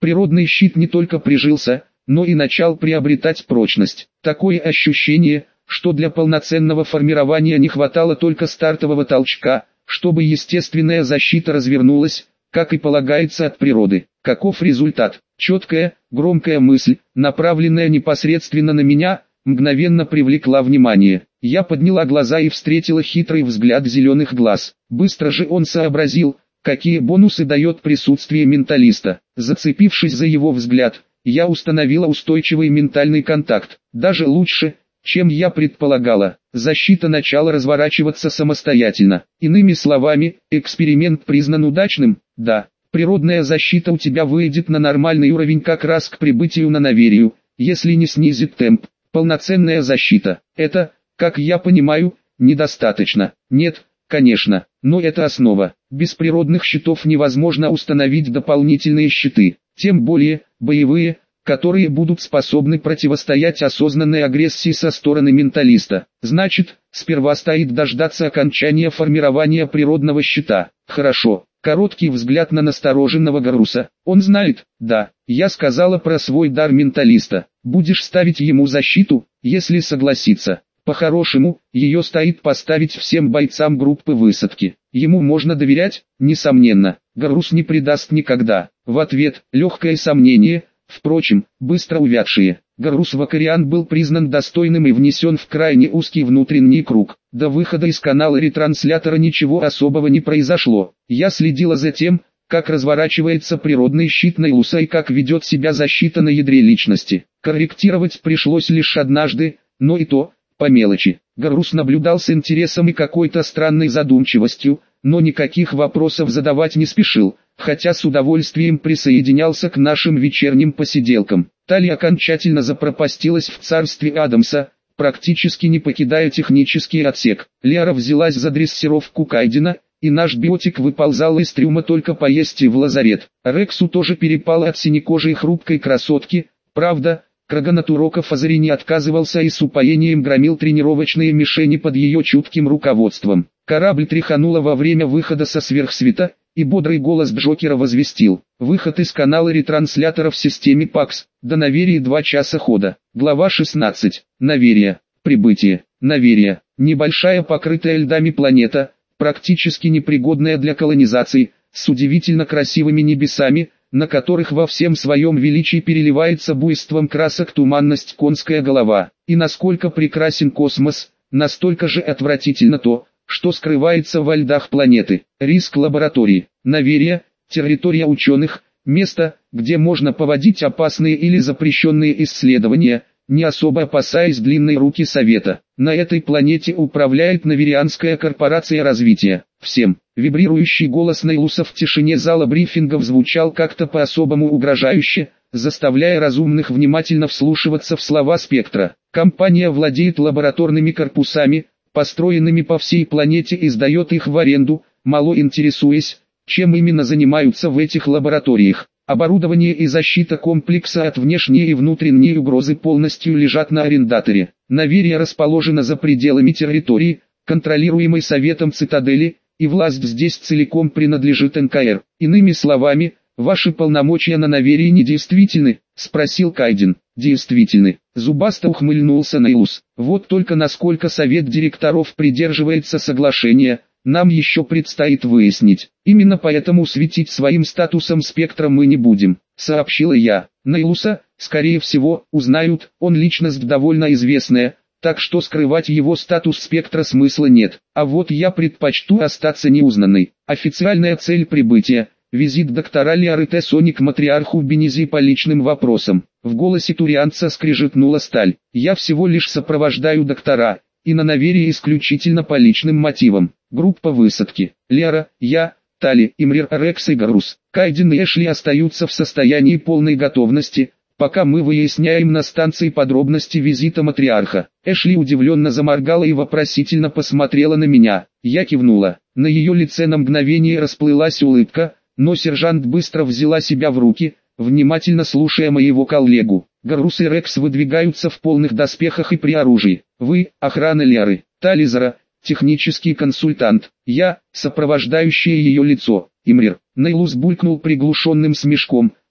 Природный щит не только прижился, но и начал приобретать прочность. Такое ощущение, что для полноценного формирования не хватало только стартового толчка, чтобы естественная защита развернулась, как и полагается от природы. Каков результат? Четкая, громкая мысль, направленная непосредственно на меня, мгновенно привлекла внимание. Я подняла глаза и встретила хитрый взгляд зеленых глаз. Быстро же он сообразил, какие бонусы дает присутствие менталиста. Зацепившись за его взгляд, я установила устойчивый ментальный контакт. Даже лучше, чем я предполагала. Защита начала разворачиваться самостоятельно. Иными словами, эксперимент признан удачным. Да, природная защита у тебя выйдет на нормальный уровень как раз к прибытию на Наверию, если не снизит темп. Полноценная защита. Это, как я понимаю, недостаточно. Нет, конечно, но это основа. Без природных щитов невозможно установить дополнительные щиты, тем более боевые, которые будут способны противостоять осознанной агрессии со стороны менталиста. Значит, сперва стоит дождаться окончания формирования природного щита. Хорошо. Короткий взгляд на настороженного Гарруса. Он знает, да, я сказала про свой дар менталиста. Будешь ставить ему защиту, если согласится. По-хорошему, ее стоит поставить всем бойцам группы высадки. Ему можно доверять, несомненно. Гаррус не предаст никогда. В ответ, легкое сомнение, впрочем, быстро увядшие. Гаррус Вакариан был признан достойным и внесен в крайне узкий внутренний круг. До выхода из канала ретранслятора ничего особого не произошло. Я следила за тем, как разворачивается природный щит Нейлуса и как ведет себя защита на ядре личности. Корректировать пришлось лишь однажды, но и то, по мелочи. Гаррус наблюдал с интересом и какой-то странной задумчивостью, но никаких вопросов задавать не спешил, хотя с удовольствием присоединялся к нашим вечерним посиделкам. Тали окончательно запропастилась в царстве Адамса, практически не покидая технический отсек. Лиара взялась за дрессировку Кайдена, и наш биотик выползал из трюма только поесть и в лазарет. Рексу тоже перепало от синекожей хрупкой красотки, правда, Крагонатуроков Азари не отказывался и с упоением громил тренировочные мишени под ее чутким руководством. Корабль тряхануло во время выхода со сверхсвета, и бодрый голос Джокера возвестил: выход из канала ретранслятора в системе ПАКС, до Наверии 2 часа хода. Глава 16. Наверия. Прибытие. Наверия. Небольшая покрытая льдами планета, практически непригодная для колонизации, с удивительно красивыми небесами, на которых во всем своем величии переливается буйством красок туманность конская голова. И насколько прекрасен космос, настолько же отвратительно то, что скрывается во льдах планеты. Риск лаборатории. Наверия, территория ученых, место, где можно проводить опасные или запрещенные исследования, не особо опасаясь длинной руки Совета. На этой планете управляет Наверианская корпорация развития. Всем. Вибрирующий голос Нейлуса в тишине зала брифингов звучал как-то по-особому угрожающе, заставляя разумных внимательно вслушиваться в слова спектра. Компания владеет лабораторными корпусами, построенными по всей планете, и сдает их в аренду, мало интересуясь, чем именно занимаются в этих лабораториях. Оборудование и защита комплекса от внешней и внутренней угрозы полностью лежат на арендаторе. Наверия расположена за пределами территории, контролируемой Советом Цитадели, и власть здесь целиком принадлежит НКР. Иными словами, ваши полномочия на Наверии недействительны? Спросил Кайден. Действительны. Зубасто ухмыльнулся Нейлус. Вот только насколько Совет директоров придерживается соглашения, нам еще предстоит выяснить. Именно поэтому светить своим статусом спектра мы не будем, сообщила я. Нейлуса, скорее всего, узнают, он личность довольно известная, так что скрывать его статус спектра смысла нет. А вот я предпочту остаться неузнанной. Официальная цель прибытия — визит доктора Лиары Тессони к матриарху Бенези по личным вопросам. В голосе турианца скрежетнула сталь. Я всего лишь сопровождаю доктора, и на Наверии исключительно по личным мотивам. Группа высадки. Лиара, я, Тали, Имрир, Рекс и Гаррус. Кайден и Эшли остаются в состоянии полной готовности, пока мы выясняем на станции подробности визита матриарха. Эшли удивленно заморгала и вопросительно посмотрела на меня. Я кивнула. На ее лице на мгновение расплылась улыбка, но сержант быстро взяла себя в руки, внимательно слушая моего коллегу. Гаррус и Рекс выдвигаются в полных доспехах и при оружии. Вы, охрана Лиары. Тализара, технический консультант. Я, сопровождающее ее лицо. Имрир. Нейлус булькнул приглушенным смешком,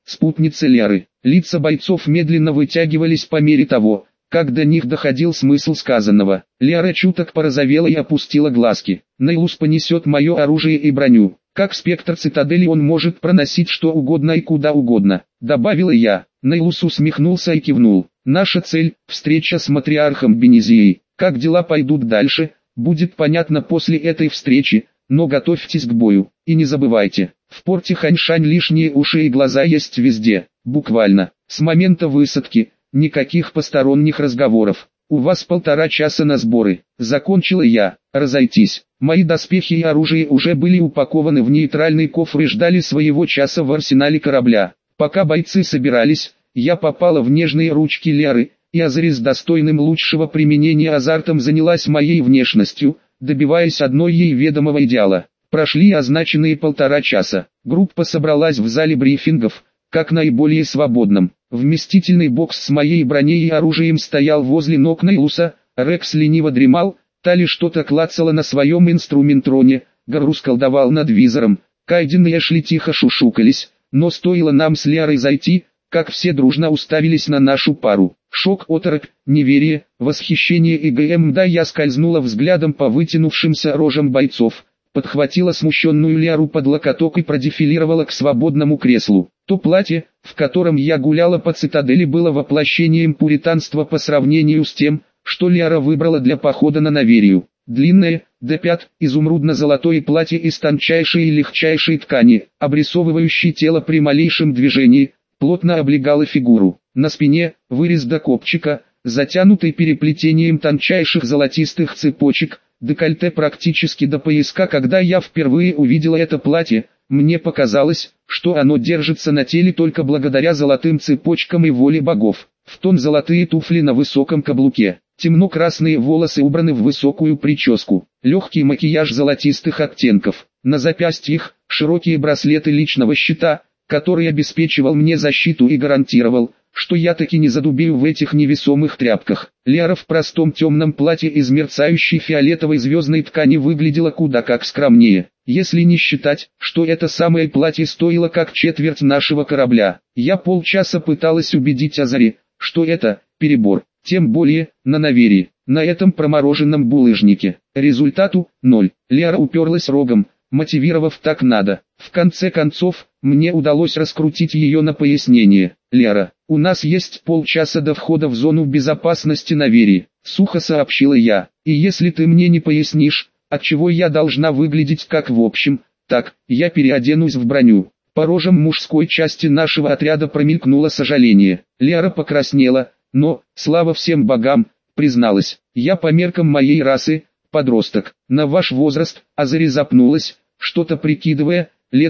спутницы Леры. Лица бойцов медленно вытягивались по мере того, как до них доходил смысл сказанного. Лера чуток порозовела и опустила глазки. Нейлус понесет мое оружие и броню. Как спектр цитадели он может проносить что угодно и куда угодно, добавила я. Нейлус усмехнулся и кивнул. Наша цель – встреча с матриархом Бенезией. Как дела пойдут дальше, будет понятно после этой встречи, но готовьтесь к бою. И не забывайте, в порте Ханьшань лишние уши и глаза есть везде, буквально. С момента высадки, никаких посторонних разговоров. У вас 1,5 часа на сборы. Закончила я. Разойтись. Мои доспехи и оружие уже были упакованы в нейтральный кофр и ждали своего часа в арсенале корабля. Пока бойцы собирались, я попала в нежные ручки Леры, и Азари с достойным лучшего применения азартом занялась моей внешностью, добиваясь одной ей ведомого идеала. Прошли означенные 1,5 часа. Группа собралась в зале брифингов, как наиболее свободном. Вместительный бокс с моей броней и оружием стоял возле ног Нейлуса, Рекс лениво дремал, Тали что-то клацала на своем инструментроне, Гарус колдовал над визором, Кайден и Эшли тихо шушукались, но стоило нам с Лерой зайти, как все дружно уставились на нашу пару. Шок, оторопь, неверие, восхищение и ГМ. Я скользнула взглядом по вытянувшимся рожам бойцов, подхватила смущенную Леру под локоток и продефилировала к свободному креслу. То платье, в котором я гуляла по цитадели, было воплощением пуританства по сравнению с тем, что Лера выбрала для похода на Наверию. Длинное, до пят, изумрудно-золотое платье из тончайшей и легчайшей ткани, обрисовывающей тело при малейшем движении, плотно облегало фигуру. На спине, вырез до копчика, затянутый переплетением тончайших золотистых цепочек, декольте практически до пояска. Когда я впервые увидела это платье, мне показалось, что оно держится на теле только благодаря золотым цепочкам и воле богов. В тон золотые туфли на высоком каблуке, темно-красные волосы убраны в высокую прическу, легкий макияж золотистых оттенков. На запястьях широкие браслеты личного щита, который обеспечивал мне защиту и гарантировал, что я таки не задубею в этих невесомых тряпках. Лера в простом темном платье из мерцающей фиолетовой звездной ткани выглядела куда как скромнее, если не считать, что это самое платье стоило как четверть нашего корабля. Я полчаса пыталась убедить Азари, что это перебор, тем более на Наверии, на этом промороженном булыжнике. Результату – 0. Лера уперлась рогом, мотивировав так надо. В конце концов, мне удалось раскрутить ее на пояснение. «Лера, у нас есть полчаса до входа в зону безопасности Наверии», — сухо сообщила я. «И если ты мне не пояснишь, отчего я должна выглядеть как в общем, так, я переоденусь в броню». По рожам мужской части нашего отряда промелькнуло сожаление. Лера покраснела, но, слава всем богам, призналась: «Я по меркам моей расы, подросток. На ваш возраст». Азари запнулась, что-то прикидывая, лет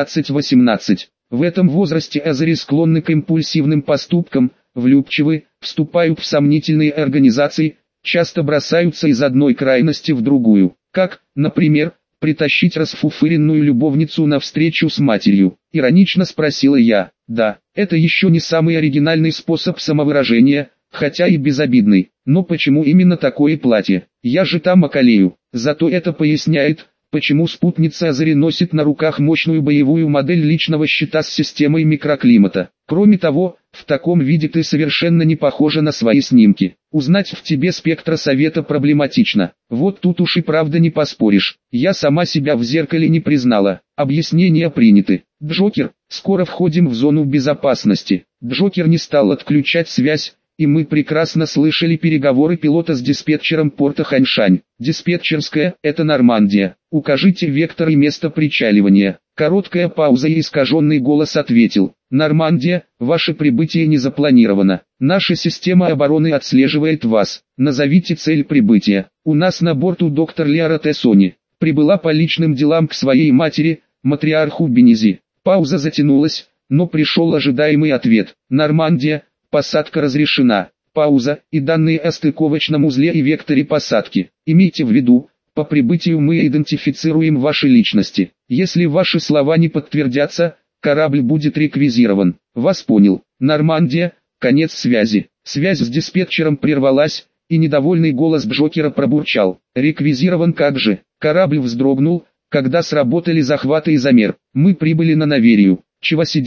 16-18. В этом возрасте Азари склонны к импульсивным поступкам, влюбчивы, вступают в сомнительные организации, часто бросаются из одной крайности в другую. Как, например, притащить расфуфыренную любовницу на встречу с матерью? Иронично спросила я. Да, это еще не самый оригинальный способ самовыражения, хотя и безобидный. Но почему именно такое платье? Я же там околею. Зато это поясняет, почему спутница Азари носит на руках мощную боевую модель личного щита с системой микроклимата. Кроме того, в таком виде ты совершенно не похожа на свои снимки. Узнать в тебе спектра совета проблематично. Вот тут уж и правда не поспоришь. Я сама себя в зеркале не признала. Объяснения приняты. Джокер, скоро входим в зону безопасности. Джокер не стал отключать связь, и мы прекрасно слышали переговоры пилота с диспетчером порта Ханьшань. Диспетчерская – это Нормандия. Укажите вектор и место причаливания. Короткая пауза и искаженный голос ответил: Нормандия, ваше прибытие не запланировано. Наша система обороны отслеживает вас. Назовите цель прибытия. У нас на борту доктор Лера Тессони. Прибыла по личным делам к своей матери, матриарху Бенези. Пауза затянулась, но пришел ожидаемый ответ. Нормандия, посадка разрешена. Пауза и данные о стыковочном узле и векторе посадки. Имейте в виду, по прибытию мы идентифицируем ваши личности. Если ваши слова не подтвердятся, корабль будет реквизирован. Вас понял. Нормандия, конец связи. Связь с диспетчером прервалась, и недовольный голос Джокера пробурчал: реквизирован как же? Корабль вздрогнул, когда сработали захваты и замер. Мы прибыли на Наверию. Чего сидим?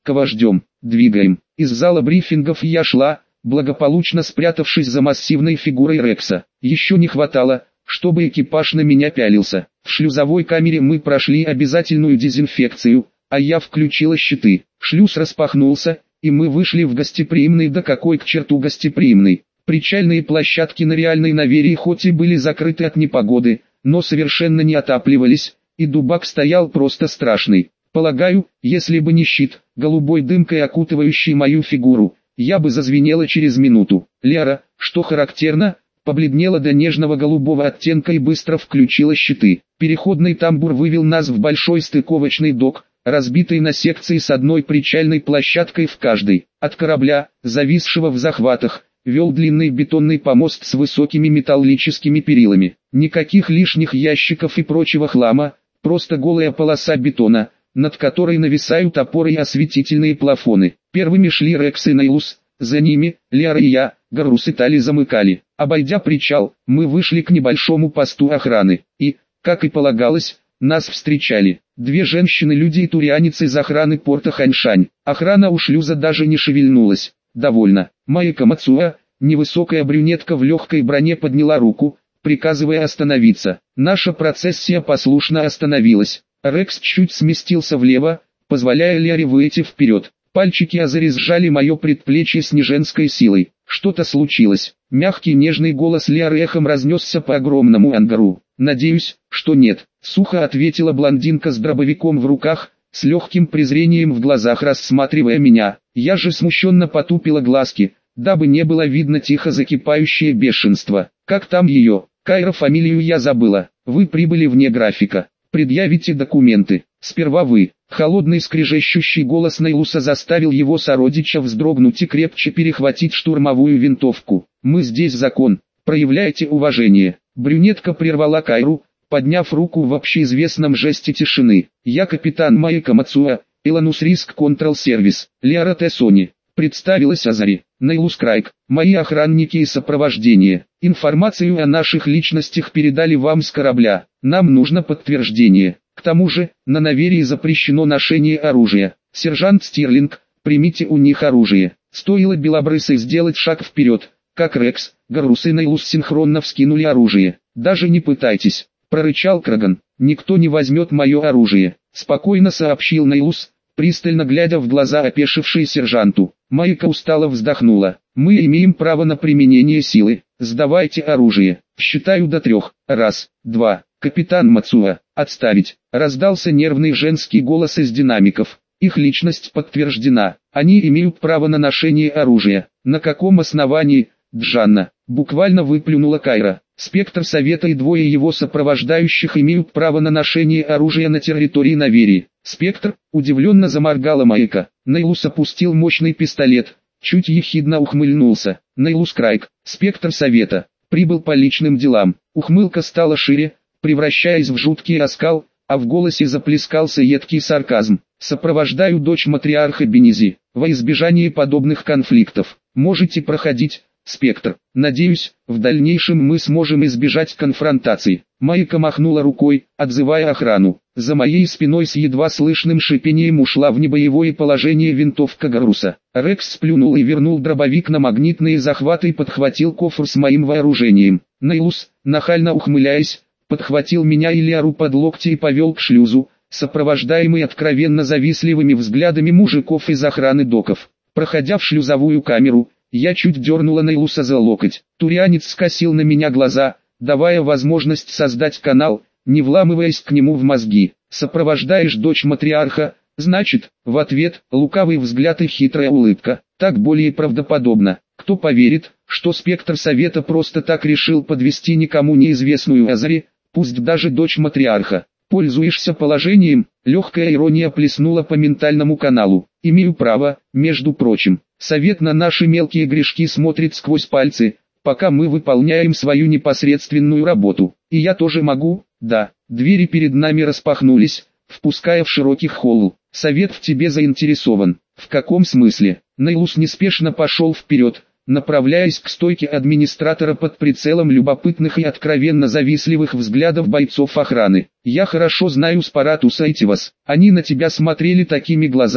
Кого ждем? Двигаем. Из зала брифингов я шла, благополучно спрятавшись за массивной фигурой Рекса. Еще не хватало, чтобы экипаж на меня пялился. В шлюзовой камере мы прошли обязательную дезинфекцию, а я включила щиты. Шлюз распахнулся, и мы вышли в гостеприимный, да какой к черту гостеприимный. Причальные площадки на реальной Наверии хоть и были закрыты от непогоды, но совершенно не отапливались, и дубак стоял просто страшный. Полагаю, если бы не щит, голубой дымкой окутывающий мою фигуру, я бы зазвенела через минуту. Лера, что характерно, побледнела до нежного голубого оттенка и быстро включила щиты. Переходный тамбур вывел нас в большой стыковочный док, разбитый на секции с одной причальной площадкой в каждой. От корабля, зависшего в захватах, вел длинный бетонный помост с высокими металлическими перилами. Никаких лишних ящиков и прочего хлама, просто голая полоса бетона, над которой нависают опоры и осветительные плафоны. Первыми шли Рекс и Нейлус, за ними, Лера и я, Гаррус и Тали замыкали. Обойдя причал, мы вышли к небольшому посту охраны, и, как и полагалось, нас встречали. Две женщины-люди и турианец из охраны порта Ханьшань. Охрана у шлюза даже не шевельнулась. Довольно. Майка Мацуа, невысокая брюнетка в легкой броне, подняла руку, приказывая остановиться. Наша процессия послушно остановилась. Рекс чуть сместился влево, позволяя Лере выйти вперед. Пальчики Азари сжали мое предплечье с неженской силой. Что-то случилось. Мягкий нежный голос Леры эхом разнесся по огромному ангару. «Надеюсь, что нет», — сухо ответила блондинка с дробовиком в руках, с легким презрением в глазах рассматривая меня. Я же смущенно потупила глазки, дабы не было видно тихо закипающее бешенство. «Как там ее? Кайра, фамилию я забыла. Вы прибыли вне графика. Предъявите документы. Сперва вы». Холодный скрежещущий голос Нейлуса заставил его сородича вздрогнуть и крепче перехватить штурмовую винтовку. «Мы здесь закон. Проявляйте уважение». Брюнетка прервала Кайру, подняв руку в общеизвестном жесте тишины. «Я капитан Майка Мацуа, Иланус Риск Контрол Сервис, Лера Тессони», представилась Азари. «Нейлус Крайк, мои охранники и сопровождение. Информацию о наших личностях передали вам с корабля. Нам нужно подтверждение. К тому же, на Наверии запрещено ношение оружия. Сержант Стирлинг, примите у них оружие». Стоило белобрысой сделать шаг вперед, как Рекс, Гаррус и Нейлус синхронно вскинули оружие. «Даже не пытайтесь», — прорычал Краган. «Никто не возьмет мое оружие», — спокойно сообщил Нейлус, пристально глядя в глаза опешившей сержанту. Майка устало вздохнула. «Мы имеем право на применение силы. Сдавайте оружие. Считаю до 3. Раз, два. Капитан Мацуа, отставить!» Раздался нервный женский голос из динамиков. «Их личность подтверждена. Они имеют право на ношение оружия». «На каком основании, Джанна?» Буквально выплюнула Кайра. «Спектр Совета и двое его сопровождающих имеют право на ношение оружия на территории Наверии». «Спектр?» — удивленно заморгала Майка. Нейлус опустил мощный пистолет, чуть ехидно ухмыльнулся. «Нейлус Крайк, Спектр Совета, прибыл по личным делам». Ухмылка стала шире, превращаясь в жуткий оскал, а в голосе заплескался едкий сарказм. «Сопровождаю дочь матриарха Бенизи. Во избежание подобных конфликтов. Можете проходить, Спектр. Надеюсь, в дальнейшем мы сможем избежать конфронтаций». Майка махнула рукой, отзывая охрану. За моей спиной с едва слышным шипением ушла в небоевое положение винтовка Гарруса. Рекс сплюнул и вернул дробовик на магнитные захваты и подхватил кофр с моим вооружением. Нейлус, нахально ухмыляясь, подхватил меня и Леру под локти и повел к шлюзу, сопровождаемый откровенно завистливыми взглядами мужиков из охраны доков. Проходя в шлюзовую камеру, я чуть дернула Нейлуса за локоть. Турианец скосил на меня глаза, давая возможность создать канал, не вламываясь к нему в мозги. «Сопровождаешь дочь матриарха, значит?» В ответ лукавый взгляд и хитрая улыбка. Так более правдоподобно. Кто поверит, что Спектр Совета просто так решил подвести никому неизвестную Азари, пусть даже дочь матриарха? «Пользуешься положением?» Легкая ирония плеснула по ментальному каналу. «Имею право, между прочим. Совет на наши мелкие грешки смотрит сквозь пальцы, пока мы выполняем свою непосредственную работу. И я тоже могу, да». Двери перед нами распахнулись, впуская в широкий холл. «Совет в тебе заинтересован». «В каком смысле?» Нейлус неспешно пошел вперед, направляясь к стойке администратора под прицелом любопытных и откровенно завистливых взглядов бойцов охраны. «Я хорошо знаю Спаратуса и Тивас. Они на тебя смотрели такими глазами,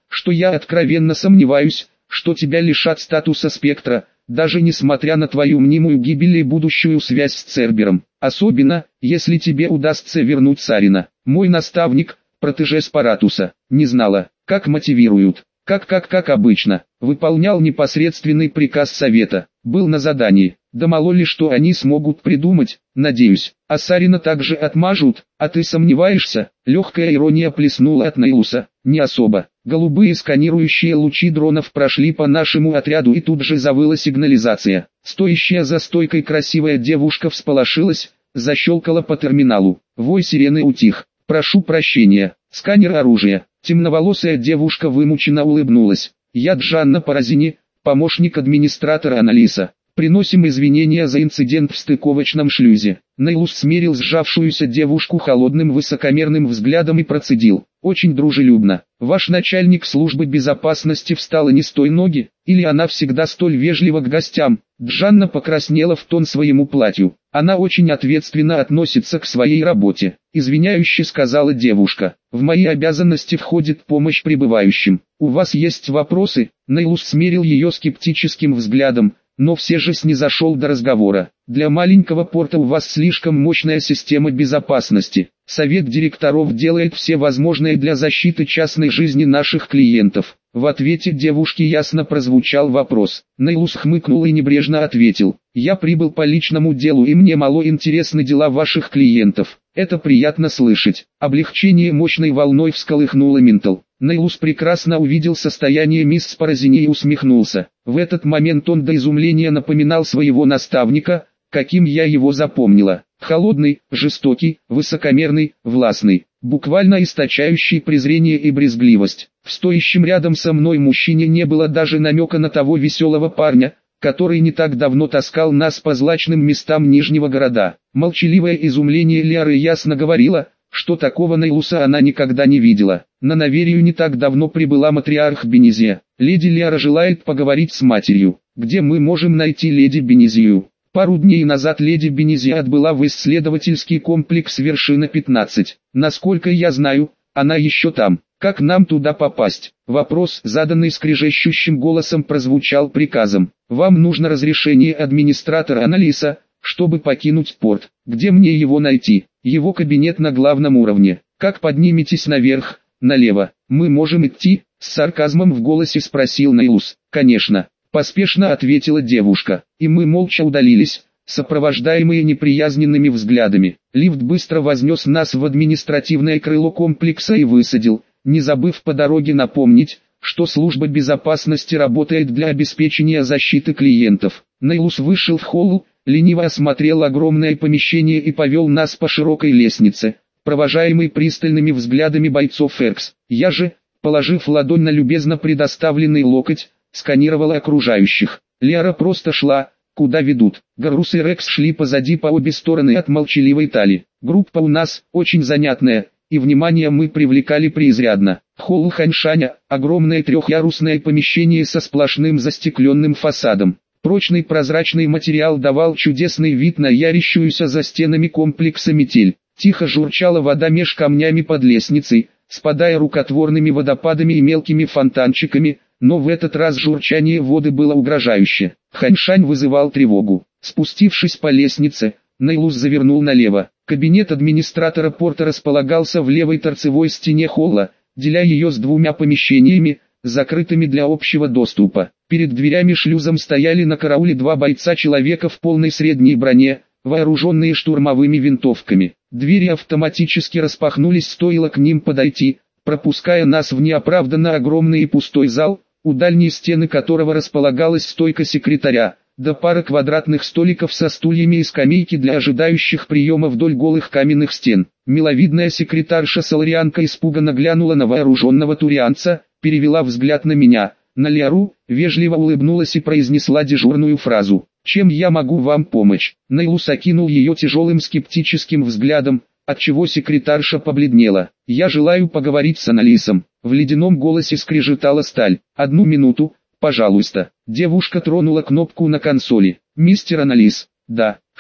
что я откровенно сомневаюсь, что тебя лишат статуса спектра, даже несмотря на твою мнимую гибель и будущую связь с Цербером. Особенно, если тебе удастся вернуть Сарина. Мой наставник, протеже Спаратуса, не знала, как мотивируют. Как обычно, выполнял непосредственный приказ совета, был на задании. Да мало ли что они смогут придумать, надеюсь. А Сарина также отмажут, а ты сомневаешься? Легкая ирония плеснула от Нейлуса. Не особо. Голубые сканирующие лучи дронов прошли по нашему отряду и тут же завыла сигнализация. Стоящая за стойкой красивая девушка всполошилась, защелкала по терминалу. Вой сирены утих. Прошу прощения. Сканер оружия. Темноволосая девушка вымученно улыбнулась. Я Джанна Паразини, помощник администратора Аналиса. Приносим извинения за инцидент в стыковочном шлюзе. Нейлус смерил сжавшуюся девушку холодным высокомерным взглядом и процедил. Очень дружелюбно. Ваш начальник службы безопасности встала не с той ноги, или она всегда столь вежлива к гостям? Джанна покраснела в тон своему платью. Она очень ответственно относится к своей работе. Извиняюще сказала девушка. В мои обязанности входит помощь прибывающим. У вас есть вопросы? Нейлус смерил ее скептическим взглядом, но все же снизошел до разговора. Для маленького порта у вас слишком мощная система безопасности. Совет директоров делает все возможное для защиты частной жизни наших клиентов. В ответе девушки ясно прозвучал вопрос. Нейлус хмыкнул и небрежно ответил. Я прибыл по личному делу и мне мало интересны дела ваших клиентов. Это приятно слышать. Облегчение мощной волной всколыхнуло Ментал. Нейлус прекрасно увидел состояние мисс Паразини и усмехнулся. В этот момент он до изумления напоминал своего наставника, каким я его запомнила. Холодный, жестокий, высокомерный, властный, буквально источающий презрение и брезгливость. В стоящем рядом со мной мужчине не было даже намека на того веселого парня, который не так давно таскал нас по злачным местам Нижнего города. Молчаливое изумление Лиары ясно говорило, что такого Нейлуса она никогда не видела. На Наверию не так давно прибыла матриарх Бенезия. Леди Лиара желает поговорить с матерью. Где мы можем найти леди Бенезию? Пару дней назад леди Бенезия отбыла в исследовательский комплекс Вершина 15. Насколько я знаю, она еще там. Как нам туда попасть? Вопрос, заданный скрежещущим голосом, прозвучал приказом. Вам нужно разрешение администратора Аналиса, чтобы покинуть порт. Где мне его найти? Его кабинет на главном уровне. Как подниметесь наверх? Налево. Мы можем идти? С сарказмом в голосе спросил Нейлус. Конечно. Поспешно ответила девушка. И мы молча удалились, сопровождаемые неприязненными взглядами. Лифт быстро вознес нас в административное крыло комплекса и высадил, не забыв по дороге напомнить, что служба безопасности работает для обеспечения защиты клиентов. Нейлус вышел в холл, лениво осмотрел огромное помещение и повел нас по широкой лестнице, провожаемый пристальными взглядами бойцов Эркс. Я же, положив ладонь на любезно предоставленный локоть, сканировал окружающих. Лиара просто шла, куда ведут. Гарус и Рекс шли позади по обе стороны от молчаливой Тали. Группа у нас очень занятная, и внимание мы привлекали преизрядно. Холл Ханьшаня, огромное трехъярусное помещение со сплошным застекленным фасадом. Прочный прозрачный материал давал чудесный вид на ярящуюся за стенами комплекса метель. Тихо журчала вода меж камнями под лестницей, спадая рукотворными водопадами и мелкими фонтанчиками, но в этот раз журчание воды было угрожающе. Ханьшань вызывал тревогу. Спустившись по лестнице, Нейлус завернул налево. Кабинет администратора порта располагался в левой торцевой стене холла, деля ее с двумя помещениями, закрытыми для общего доступа. Перед дверями шлюзом стояли на карауле два бойца-человека в полной средней броне, вооруженные штурмовыми винтовками. Двери автоматически распахнулись, стоило к ним подойти, пропуская нас в неоправданно огромный и пустой зал, у дальней стены которого располагалась стойка секретаря, да пара квадратных столиков со стульями и скамейки для ожидающих приема вдоль голых каменных стен. Миловидная секретарша Саларианка испуганно глянула на вооруженного турианца, перевела взгляд на меня, на Лиару, вежливо улыбнулась и произнесла дежурную фразу. «Чем я могу вам помочь?» Нейлус окинул ее тяжелым скептическим взглядом, отчего секретарша побледнела. «Я желаю поговорить с Аналисом». В ледяном голосе скрежетала сталь. «Одну минуту, пожалуйста». Девушка тронула кнопку на консоли. «Мистер Аналис». «Да, что?»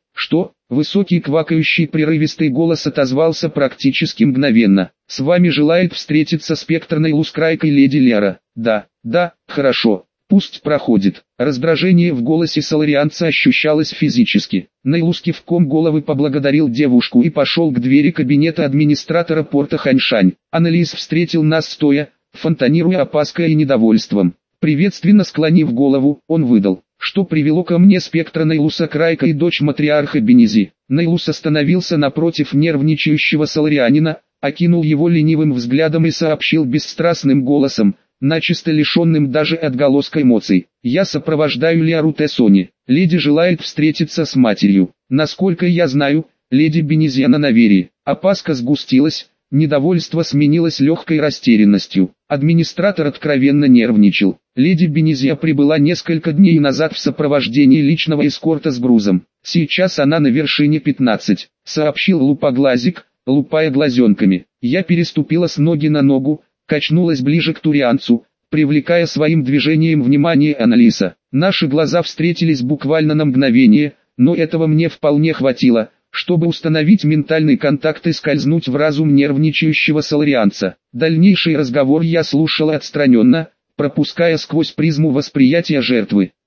Что? Высокий квакающий прерывистый голос отозвался практически мгновенно. С вами желает встретиться спектрной лускрайкой леди Лера. Да, хорошо. Пусть проходит. Раздражение в голосе соларианца ощущалось физически. Нейлус кивком головы поблагодарил девушку и пошел к двери кабинета администратора порта Ханьшань. Анализ встретил нас стоя, фонтанируя опаской и недовольством. Приветственно склонив голову, он выдал: что привело ко мне спектра Нейлуса Крайка и дочь матриарха Бенизи. Нейлус остановился напротив нервничающего соларианина, окинул его ленивым взглядом и сообщил бесстрастным голосом, начисто лишенным даже отголоска эмоций: я сопровождаю Лиару Тессони. Леди желает встретиться с матерью. Насколько я знаю, леди Бенизиана на вере. Опаска сгустилась, недовольство сменилось легкой растерянностью. Администратор откровенно нервничал. Леди Бенизия прибыла несколько дней назад в сопровождении личного эскорта с грузом. Сейчас она на вершине 15, сообщил лупоглазик, лупая глазенками. Я переступила с ноги на ногу, качнулась ближе к турианцу, привлекая своим движением внимание Аналиса. Наши глаза встретились буквально на мгновение, но этого мне вполне хватило, чтобы установить ментальный контакт и скользнуть в разум нервничающего соларианца. Дальнейший разговор я слушала отстраненно, пропуская сквозь призму восприятия жертвы.